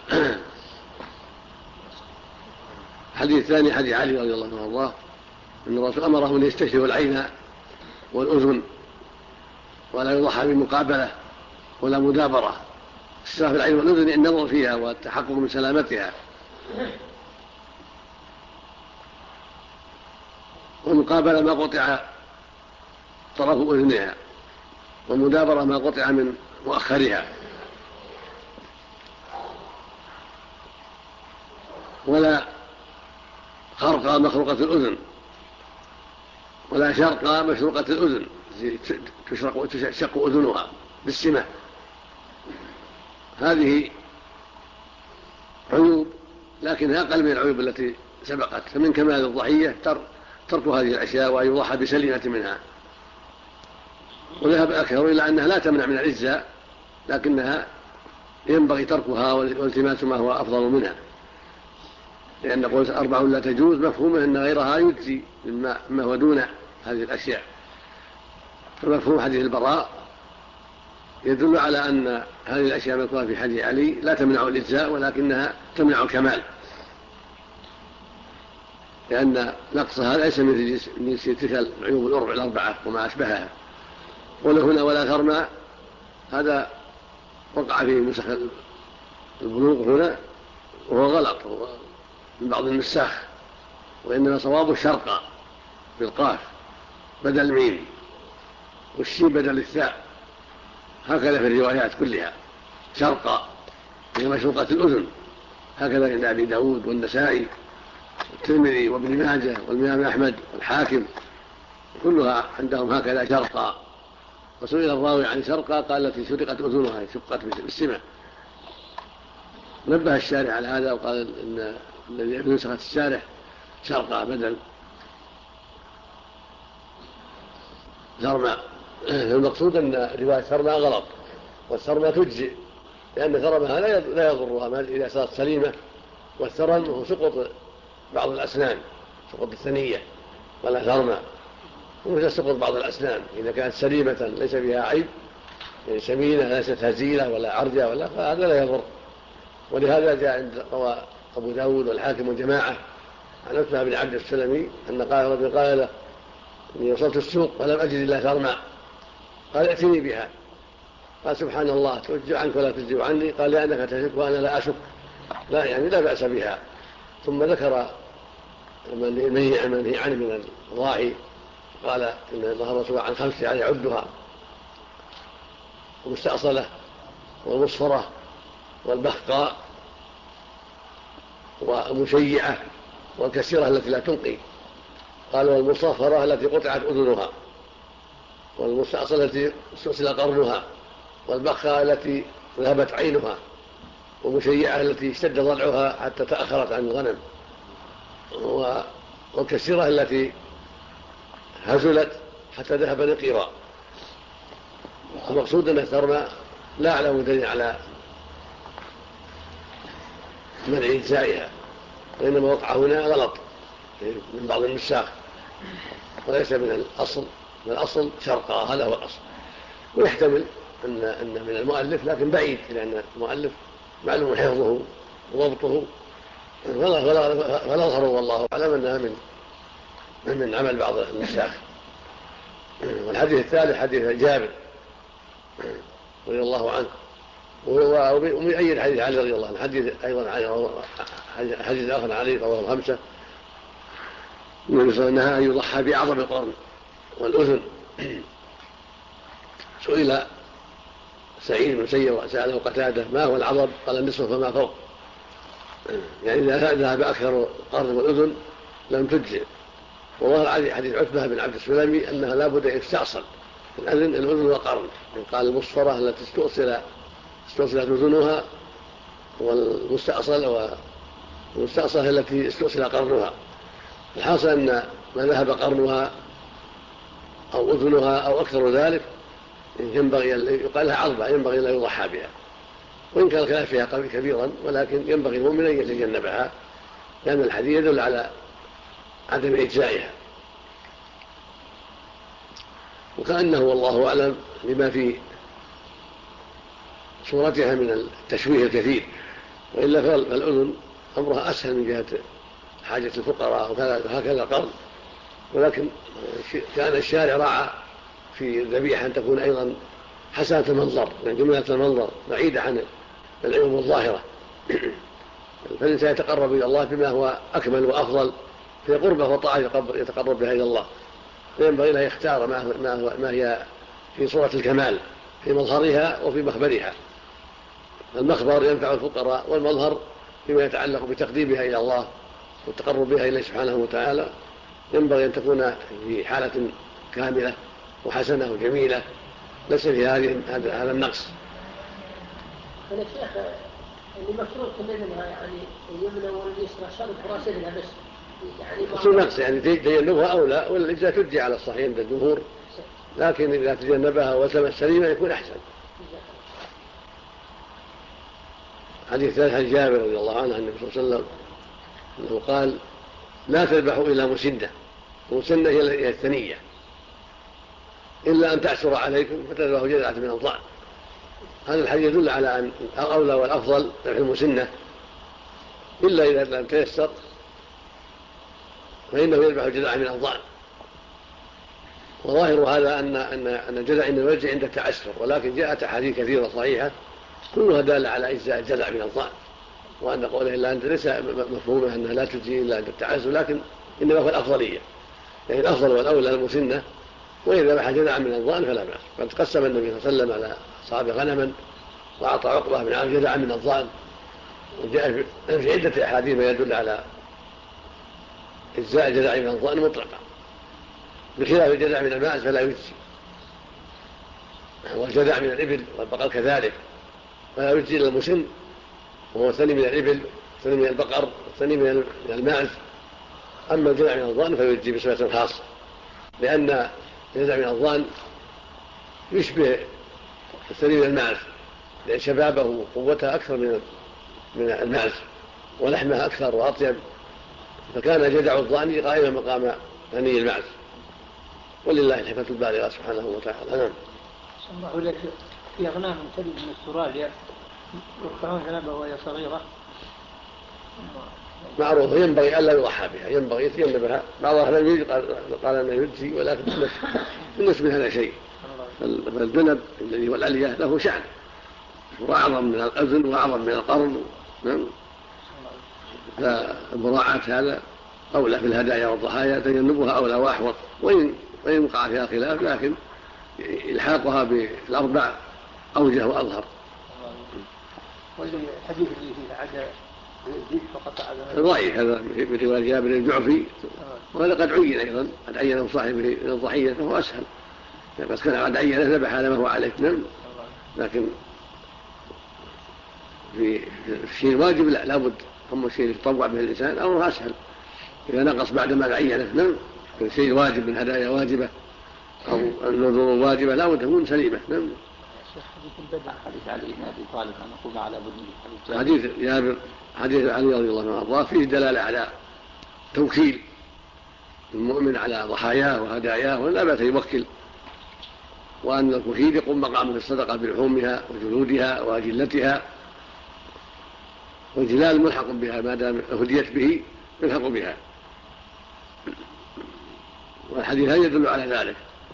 Speaker 2: الحديث الثاني حديث علي رضي الله عنه أن الرسول أمره أن يستشفوا العين والأذن ولا يضحى بمقابلة ولا مدابرة. استشفاء العين والأذن النظر فيها والتحقق من سلامتها، والمقابلة ما قطع طرف أذنها، والمدابرة ما قطع من مؤخرها. ولا خرق مخروقة الأذن ولا شرق مشروقة الأذن تشق أذنها بالسمة. هذه عيوب لكنها أقل من العيوب التي سبقت. فمن كمال الضحية ترك هذه الأشياء وأن يضحى بسليمة منها. وذهب الأكثر إلى أنها لا تمنع من العزة لكنها ينبغي تركها والتماس ما هو أفضل منها، لأن قولة 4 لا تجوز مفهومه أن غيرها يجزي مما هو دون هذه الأشياء. فمفهوم حديث البراء يدل على أن هذه الأشياء المذكورة في حديث علي لا تمنع الإجزاء ولكنها تمنع الكمال، لأن نقصها ليس من جنس تلك العيوب الأربعة وما أشبهها. هنا ولا ترمى هذا وقع في نسخ البلوغ هنا وهو غلط من بعض النساخ، وإنما صواب شرقا بالقاف بدل الميم والشين بدل الثاء، هكذا في الروايات كلها شرقا هي مشروقة الأذن، هكذا عند أبي داود والنسائي والترمذي وابن ماجه والإمام أحمد والحاكم كلها عندهم هكذا شرقا. وسئل الراوي عن شرقا قال التي سرقت أذنها شقت بالسمع. نبه الشارح على هذا وقال إن الذي في نسخة الشارح شرقا بدل ثرمى. المقصود أن رواية ثرمى غلط، والثرمى تجزئ لأن ثرمها لا يضرها إذا صارت سليمة، والثرم هو سقط بعض الأسنان، سقط الثنية ولا ثرمى، ومثل سقط بعض الأسنان إذا كانت سليمة ليس فيها عيب، يعني سمينة ليست هزيلة ولا عرجة ولا، فهذا لا يضر. ولهذا جاء عند روى أبو داود والحاكم والجماعة عن عتبة بن عبد السلمي أن رجل قال له إني وصلت السوق ولم أجد إلا ثرمى، قال ائتني بها، قال سبحان الله توجه عنك ولا تجزي عني، قال لأنك تشك وأنا لا أشك، لا يعني لا بأس بها. ثم ذكر المنهي عنه من الضاحي، قال إن ظهر الرسول عن 5 يعني يعدها: المستأصلة والمصفرة والبخقاء والمشيعة والكسيرة التي لا تنقي. قال والمصفرة التي قطعت أذنها، والمستأصلة التي استؤصل قرنها، والبخقاء التي ذهبت عينها، والمشيعة التي اشتد ضلعها حتى تأخرت عن الغنم، والكسيرة التي هزلت حتى ذهب نقيرا. المقصود أن الثرمى لا أعلم دليل على منع إجزائها، وإنما وقع هنا غلط من بعض النساخ وليس من الأصل. من الأصل شرقا، هذا هو الأصل. ويحتمل أن من المؤلف، لكن بعيد، لأن المؤلف معلوم حفظه وضبطه، فلا أظهر والله أعلم أنها من عمل بعض النساخ. والحديث الثالث حديث جابر رضي الله عنه، ومؤيد حديث علي رضي الله عنه، حديث أيضا حديث آخر علي رواه 5 أنها أن يضحى بأعظم القرن والأذن. سئل سعيد بن مسيب سأله قتادة ما هو العضب؟ قال النصف فما فوق، يعني إذا ذهب أكثر القرن والأذن لم تجزئ. وظهر عليه حديث عتبة بن عبد السلمي أنها لا بد أن تستأصل الأذن والقرن. قال المصفرة التي استؤصلت أذنها، والمستأصلة التي استؤصل قرنها. الحاصل أن ما ذهب قرنها أو أذنها أو أكثر ذلك ينبغي يقال لها عضبة، ينبغي لا يضحى بها، وإن كان الخلاف فيها كبيرا، ولكن ينبغي المؤمن أن يتجنبها، لأن الحديث يدل على عدم إجزائها. وكأنه والله أعلم لما في صورتها من التشويه الكثير، وإلا فالأذن أمرها أسهل من جهة حاجة الفقراء وهكذا القرن. ولكن كان الشارع راعى في الذبيحة أن تكون أيضا حسنة المنظر، يعني جملة المنظر بعيدة عن العيوب الظاهرة. فالإنسان يتقرب إلى الله بما هو أكمل وأفضل في قربه وطاعة يتقرب بها إلى الله، فينبغي له يختار ما هي في صورة الكمال في مظهرها وفي مخبرها. المخبر ينفع الفقراء، والمظهر فيما يتعلق بتقديمها إلى الله والتقرب بها إليه سبحانه وتعالى ينبغي أن تكون في حالة كاملة وحسنة وجميلة، ليس في هذا النقص.
Speaker 4: أنا شيخ اللي مشروط منها يعني اليمنى واليسرى شرط راسلها بس، يعني
Speaker 2: نقص يعني تجنبها أو لا، والإجزاء ترجع على الصحيح عند الجمهور، لكن إذا تجنبها وسلمت سليمة يكون أحسن. حديث ثالث عن جابر رضي الله عنه عن النبي صلى الله عليه وسلم أنه قال لا تذبحوا إلا مسنة، ومسنة هي الثنية، إلا أن تعسر عليكم فتذبحوا جذعة من الضأن. هذا الحديث يدل على أن الأولى والأفضل ذبح المسنة، إلا إذا لم تيسر فإنه يذبح جذعة من الضأن. وظاهر هذا أن الجذع إنما يرجع عند التعسر، ولكن جاءت أحاديث كثيرة صحيحة كلها دالة على إجزاء الجذع من الضأن، وأن قوله إلا أنت ليس مفهومه أنها لا تجزي إلا عند التعسر، لكن إنما هو الأفضلية، يعني الأفضل والأولى المسنة، وإذا ذبح جذعا من الضأن فلا بأس. قد قسم النبي صلى الله عليه وسلم على أصحابه غنما وأعطى عقبة بن عامر جذعا من الضأن، وجاء في عدة أحاديث ما يدل على إجزاء الجذع من الضأن مطلقا، بخلاف الجذع من الماعز فلا يجزي، والجذع من الإبل والبقر كذلك فلا يجزي إلا المسن، وهو الثاني من الإبل الثاني من البقر الثاني من الماعز. أما الجذع من الضأن فيجزي بصفة خاصة، لأن الجذع من الضأن يشبه الثاني من الماعز، لأن شبابه وقوتها أكثر من الماعز ولحمها أكثر وأطيب، فكان جذع الضأن قائما مقام ثاني الماعز، ولله الحكمة البالغة سبحانه وتعالى. نعم.
Speaker 4: الله لك في أغنام تلد من استراليا يقطعون ذنبها وهي صغيرة،
Speaker 2: معروف ينبغي ألا يضحى بها، ينبغي يتجنبها. بعض أهل قال أنه يجزي، ولكن بالنسبة من هذا شيء، فالذنب الذي هو الألية له شأن وأعظم من الأذن وأعظم من القرن. فمراعاة هذا أولى في الهدايا والضحايا، تجنبها أولى وأحوط، وإن وقع فيها خلاف لكن إلحاقها بالأربع أوجه وأظهر.
Speaker 4: والحديث اللي فيه عدا الذئب فقط
Speaker 2: ضعيف هذا برواية جابر الجعفي، وهذا قد عين أيضا، قد عينه صاحب الضحية فهو أسهل، بس كان قد عينه ذبح على ما هو عليه. لكن في الشيء الواجب لابد، أما الشيء يتطوع به الإنسان أمره أسهل إذا نقص بعد ما عينه. الشيء الواجب من هدايا واجبة أو النذور الواجبة لا بد تكون سليمة.
Speaker 1: حديث علي بن أبي طالب أن نقوم على بدنه،
Speaker 2: حديث جابر، حديث علي رضي الله عنه وأرضاه فيه دلالة على توكيل المؤمن على ضحاياه وهداياه، ولا بأس يوكل، وأن الوكيل يقوم مقام الصدقة بلحومها وجلودها وأجلتها، والجلال ملحق بها ما دام هديت به يلحق بها، والحديث هذا يدل على ذلك.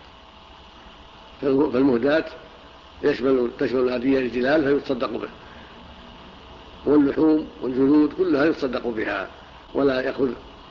Speaker 2: فالمهدات تشمل الهدية الجلال فيتصدق به، واللحوم والجلود كلها يتصدق بها، ولا يأخذ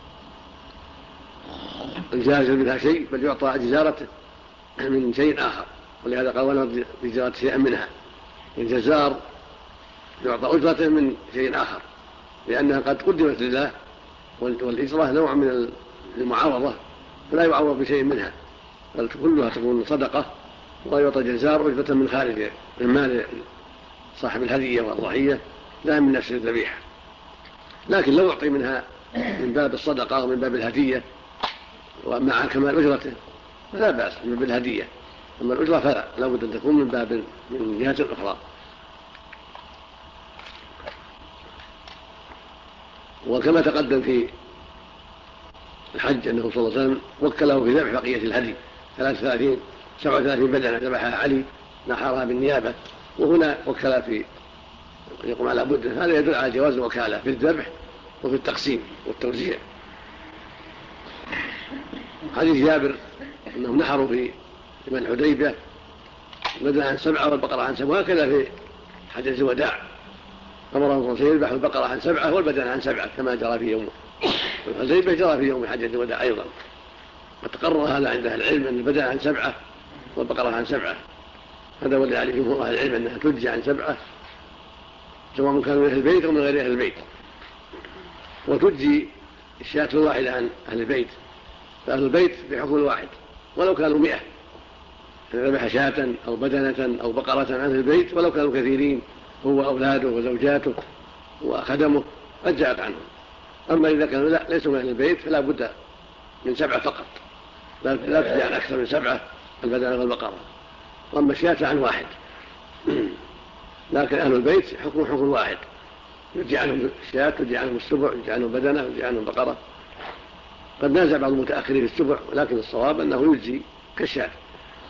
Speaker 2: الجازر منها شيء، بل يعطى جزارته من شيء آخر. ولهذا قال ولا بجزارة شيئا منها، الجزار يعطى أجرته من شيء آخر، لأنها قد قدمت لله، والإجرة نوع من المعاوضة فلا يعوض بشيء منها، بل كلها تكون صدقة، ويعطى جزار أجرة من خارج من مال صاحب الهدية والضحية لا من نفس الذبيحة. لكن لو يعطي منها من باب الصدقة ومن باب الهدية ومع كمال أجرته فلا بأس من باب الهدية، أما الأجرة فلا، لا بد أن تكون من جهة أخرى. وكما تقدم في الحج أنه صلى الله عليه وسلم وكله في ذبح بقية الهدي 37 بدنة ذبحها علي نحرها بالنيابة، وهنا وكل في يقوم على بده. هذا يدل على جواز الوكالة في الذبح وفي التقسيم والتوزيع. حديث جابر أنهم نحروا في من الحديبية بدنة عن 7 والبقرة عن 7، وهكذا في حجة الوداع أمرهم صلى الله عليه وسلم يذبح البقرة عن 7 والبدنة عن 7 كما جرى في يومه، والحديبية جرى في يوم حجة الوداع أيضا. وتقرر هذا عند أهل العلم أن البدنة عن 7 والبقرة عن 7، هذا ولي عليه جمهور أهل العلم أنها تجزي عن 7 سواء كانوا من أهل البيت أو من غير أهل البيت، وتجزي الشاة الواحدة عن أهل البيت، فأهل البيت بحكم الواحد ولو كانوا 100، إذا ذبح شاة أو بدنة أو بقرة عن أهل البيت ولو كانوا كثيرين هو أولاده وزوجاته وخدمه أجزأت عنهم. أما إذا كانوا لا ليسوا من أهل البيت فلا بد من 7 فقط، لا تجزي عن أكثر من 7 البدنة والبقرة. وأما الشاة عن 1، لكن أهل البيت حكم واحد، يجزي عنهم الشاة، يجزي عنهم السبع، يجزي عنهم بدنة، يجزي عنهم بقرة. قد نازع بعض المتأخرين في السبع، ولكن الصواب أنه يجزي كالشاة،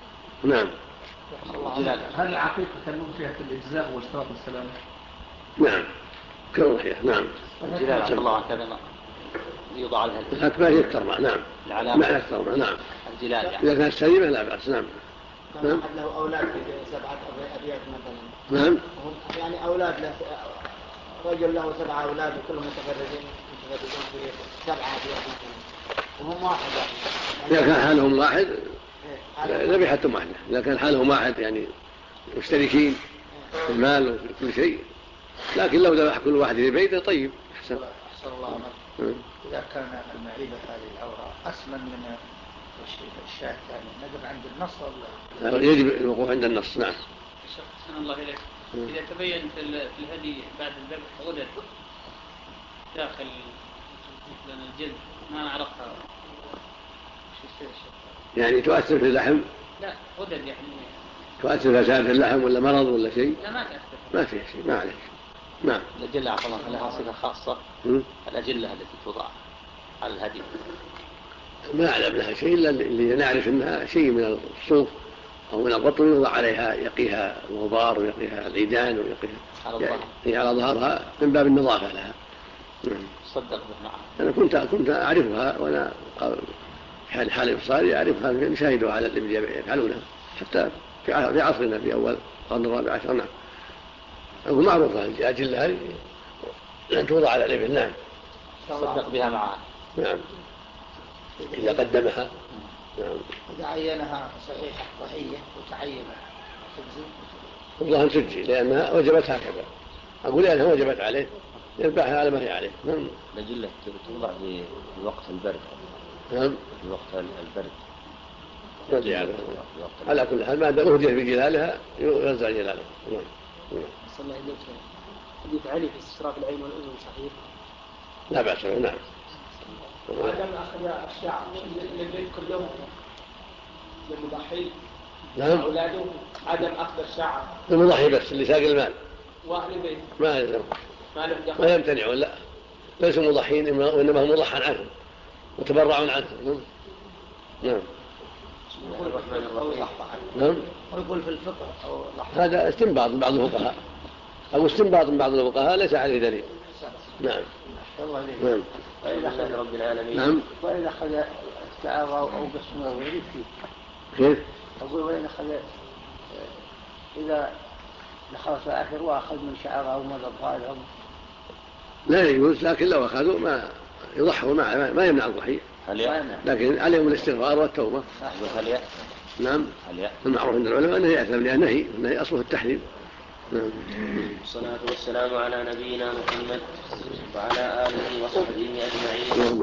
Speaker 2: نعم.
Speaker 8: هل العقيقة كالأضحية في الإجزاء واشتراط السلامة؟
Speaker 2: نعم كالأضحية. نعم.
Speaker 1: الجلال عبد الله كذا يوضع لها
Speaker 2: الأكبر هي الترمى. نعم.
Speaker 1: العلامة
Speaker 2: مع الترمى. نعم.
Speaker 1: الجلال يعني.
Speaker 2: إذا كانت سليمة لا بأس. نعم.
Speaker 6: كان أحد له أولاد في 7 أبيات مثلا.
Speaker 2: نعم.
Speaker 6: يعني أولاد له، رجل له 7 أولاد وكلهم متفردين في 7 أبيات مثلا، وهم واحد يعني.
Speaker 2: إذا كان حالهم واحد ذبيحتهم واحدة. إذا كان حالهم واحد يعني مشتركين في المال وفي كل شيء، لكن لو ذبح كل واحد في بيته طيب أحسن.
Speaker 8: أحسن الله أمرك. إذا كان المعيبة هذه العورة أسمن من الشاة الثانية نقف عند النص ولا؟
Speaker 2: يجب الوقوف عند النص. نعم.
Speaker 9: أحسن الله إليك. إذا تبين في الهدي بعد الذبح غدد داخل الجلد ما نعرفها شو يصير الشيء؟
Speaker 2: يعني تؤثر في اللحم؟
Speaker 9: لا غدد يعني
Speaker 2: تؤثر فساد في اللحم ولا مرض ولا شيء؟
Speaker 9: لا ما تأثر.
Speaker 2: ما فيه شيء ما عليك. نعم.
Speaker 1: الأجلة عفوا لها صفة خاصة. الأجلة التي توضع على الهدي
Speaker 2: ما أعلم لها شيء إلا اللي نعرف أنها شيء من الصوف أو من البطن يوضع عليها يقيها الغبار ويقيها العيدان ويقيها على ظهرها من باب النظافة لها.
Speaker 1: صدق به معها.
Speaker 2: أنا كنت أعرفها وأنا حال إبصاري أعرفها نشاهدها على الإبل يفعلونها حتى في عصرنا في أول القرن الرابع عشر. نعم. أقول معروفة الأجلة هذه أن توضع على الإبل. نعم.
Speaker 1: صدق بها معها.
Speaker 2: نعم. إذا قدمها. نعم.
Speaker 8: إذا عينها صحيحة ضحية وتعينها تجزي.
Speaker 2: والله تجزي لأنها وجبت هكذا. أقول لأنها وجبت عليه يذبحها على ما هي عليه. نعم.
Speaker 7: الأجلة توضع في وقت البرد.
Speaker 2: نعم.
Speaker 7: في وقت البرد.
Speaker 2: على كل حال ما دام أهديت بجلالها يرزع جلاله. نعم.
Speaker 4: صلى الله عليه وسلم. حديث علي في استشراف العين والأذن صحيح؟
Speaker 2: لا بأس به. نعم.
Speaker 4: عدم أخذ الشعر للبيت كلهم للمضحي.
Speaker 2: نعم.
Speaker 4: أولاده عدم أخذ الشعر
Speaker 2: المضحي بس اللي ساق المال
Speaker 4: وأهل البيت
Speaker 2: ما يلزم
Speaker 4: ما
Speaker 2: يمتنعون. لا ليسوا مضحين وإنما هم مضحى عنهم وتبرعون عنهم. نعم. نعم.
Speaker 8: ويقول في الفقه أو
Speaker 2: هذا استنباط من بعض الفقهاء أو استنباط من بعض الفقهاء ليس عليه دليل. نعم. نعم.
Speaker 1: وإذا رب العالمين.
Speaker 2: نعم.
Speaker 3: وإذا أخذ استعارة أو قسمه ويريد فيه.
Speaker 2: كيف؟
Speaker 3: أقول وإذا أخذ إذا دخل في الآخر وأخذ من شعره أو من الظاهر
Speaker 2: لا يجوز، لكن لو أخذوا ما يضحوا ما يمنع الضحية، لكن عليهم الاستغفار والتوبة. نعم. المعروف عند العلماء أنه يأثم لأنه نهي أصله التحريم. نعم.
Speaker 7: والصلاة والسلام على نبينا محمد وعلى آله وصحبه أجمعين.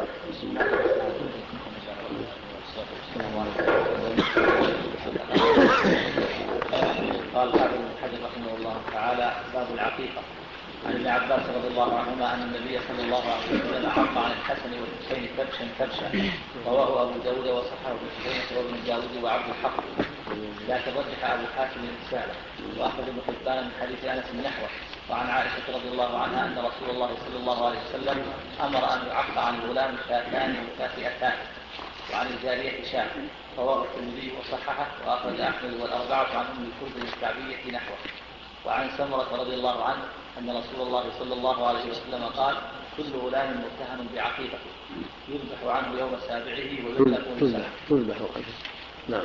Speaker 1: قال حافظ بن حجر رحمه الله تعالى: باب العقيقة. عن ابن عباس رضي الله عنهما أن النبي صلى الله عليه وسلم عق عن الحسن والحسين كبشا رواه أبو داود وصححه ابن خزيمة وابن داود وعبد الحق، لكن رجح أبو حاتم الرسالة. وأخرج ابن حبان من حديث أنس نحوه. وعن عائشة رضي الله عنها أن رسول الله صلى الله عليه وسلم أمر أن يعق عن الغلام شاتان مكافئتان وعن الجارية شاة. رواه الترمذي وصححه. وأخرج أحمد والأربعة عن أم الكلب الكعبية نحوه. وعن سمرة رضي الله عنه أن رسول الله صلى الله عليه وسلم قال: كل غلام متهم بعقيقة يذبح عنه يوم سابعه ويذبح.
Speaker 2: نعم.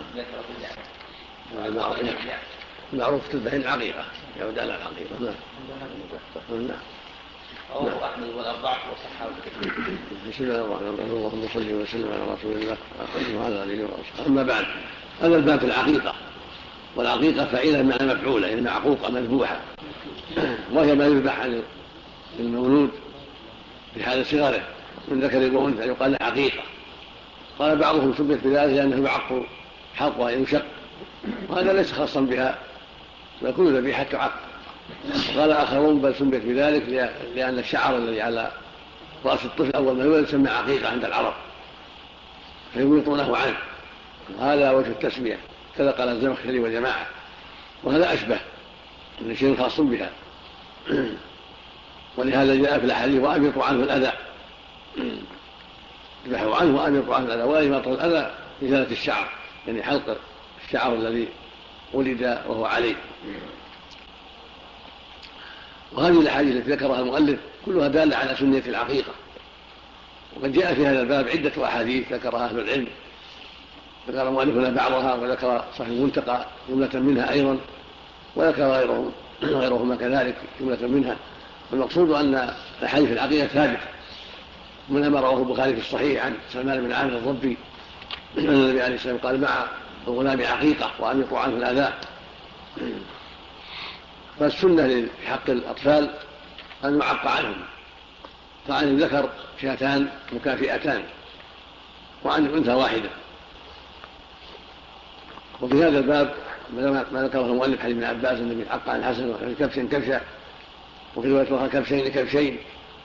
Speaker 2: المعروف تذبح العقيقة يعود على العقيقة. نعم.
Speaker 1: رواه أحمد والأربعة وصححه.
Speaker 2: بسم الله الرحمن الرحيم. اللهم صل وسلم على رسول الله وعلى آله وصحبه. أما بعد، هذا الباب العقيقة، والعقيقة فعيلة معنى مفعولة، يعني معقوقة مذبوحة، وهي ما يذبح للمولود في حال صغره من ذكر وأنثى يقال له عقيقة. قال بعضهم سميت بذلك لأنه يعق حلقها ينشق، وهذا ليس خاصا بها، فكل ذبيحة تعق. قال آخرون بل سميت بذلك لأن الشعر الذي على رأس الطفل أول ما يولد يسمى عقيقة عند العرب فيميطونه عنه، وهذا وجه التسمية، كذا قال الزمخشري وجماعة، وهذا أشبه من شيء خاص بها. ولهذا جاء في الأحاديث: وأميطوا عنه الأذى، اذبحوا عنه وأميطوا عنه الأذى. ولا يماط الأذى إزالة الشعر، يعني حلق الشعر الذي ولد وهو عليه. وهذه الأحاديث التي ذكرها المؤلف كلها دالة على سنة العقيقة، وقد جاء في هذا الباب عدة أحاديث ذكرها أهل العلم، ذكر مؤلفنا بعضها وذكر صاحب المنتقى جملة منها أيضا، وذكر غيرهما كذلك جملة منها. والمقصود أن الأحاديث العقيقة ثابتة من ما رواه البخاري في الصحيح عن سلمان بن عامر الضبي أن النبي عليه الصلاة والسلام قال: مع الغلام عقيقة وأميطوا عنه الأذى. فالسنة في حق الأطفال أن يعق عنهم، فعن الذكر شاتان مكافئتان وعن الأنثى واحدة. وفي هذا الباب ما ذكره المؤلف حديث ابن عباس النبي حق عن الحسن وفي كبش كبشة، وفي رواية أخرى كبشين كبشين.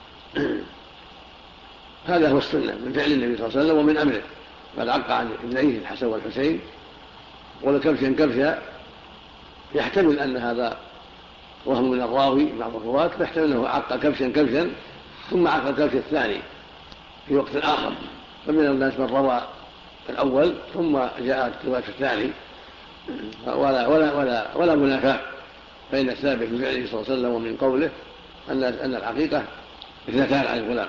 Speaker 2: هذا هو السنة من فعل النبي صلى الله عليه وسلم ومن أمره، قد عق عن ابنيه الحسن والحسين. ولكبشين كبشة يحتمل أن هذا وهم من الراوي بعض الرواة، فيحتمل أنه عق كبشا كبشا ثم عق الكبش الثاني في وقت آخر، فمن الناس من روى الأول ثم جاءت الرواية الثاني، ولا منافاة بين الثابت من فعله صلى الله عليه وسلم ومن قوله أن الحقيقة اثنتان عن الغلام.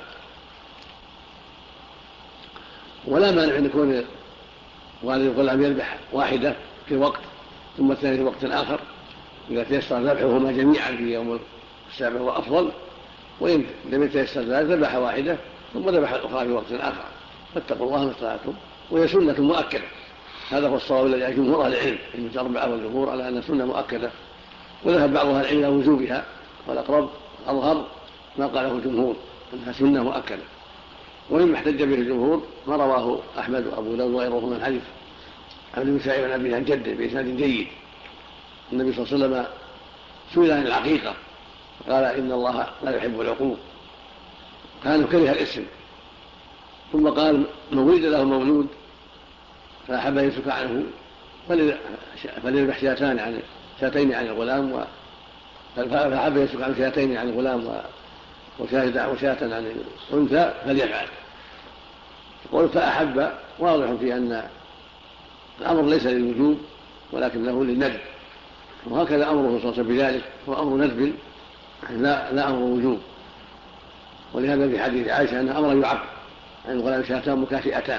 Speaker 2: ولا مانع أن يكون والد الغلام يذبح واحدة في وقت ثم الثاني في وقت آخر، إذا تيسر ذبحهما جميعا في يوم السابع هو أفضل، وإن لم يتيسر ذلك ذبح واحدة ثم ذبح الأخرى في وقت آخر. فاتقوا الله ما استطعتم، وهي سنة مؤكدة. هذا هو الصواب الذي عليه جمهور أهل العلم، ابن الأربعة والجمهور، على أن سنة مؤكدة، وذهب بعض أهل العلم إلى وجوبها، والأقرب أظهر ما قاله الجمهور أنها سنة مؤكدة. ومما احتج به الجمهور ما رواه أحمد وأبو داود وغيرهم من حديث عن ابن سعيد عن أبيه عن جده بإسناد جيد. النبي صلى الله عليه وسلم سئل عن العقيقة قال: إن الله لا يحب العقوق، كان كره الاسم، ثم قال: من ولد له مولود فأحب أن يسك عنه فليذبح شاتين عن الغلام، فأحب يسك عنه شاتين عن الغلام وشاة عن الأنثى فليفعل. يقول فأحب واضح في أن الأمر ليس للوجوب ولكنه للندب، وهكذا أمره صلى الله عليه وسلم بذلك هو أمر ندب لا أمر وجوب. ولهذا في حديث عائشة أنها أمر يعق عن الغلام شاتان مكافئتان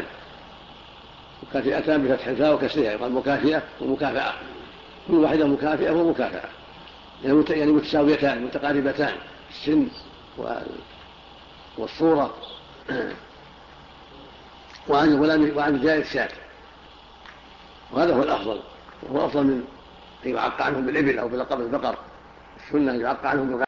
Speaker 2: بفتح الفاء وكسرها، يقال مكافئة ومكافأة، كل واحدة مكافئة ومكافأة، يعني متساويتان متقاربتان السن والصورة. وعن الغلام وعن الجائر الشاة، وهذا هو الأفضل، وهو أفضل من أن يعق عنهم بالإبل أو بلقب البقر. السنة يعق عنهم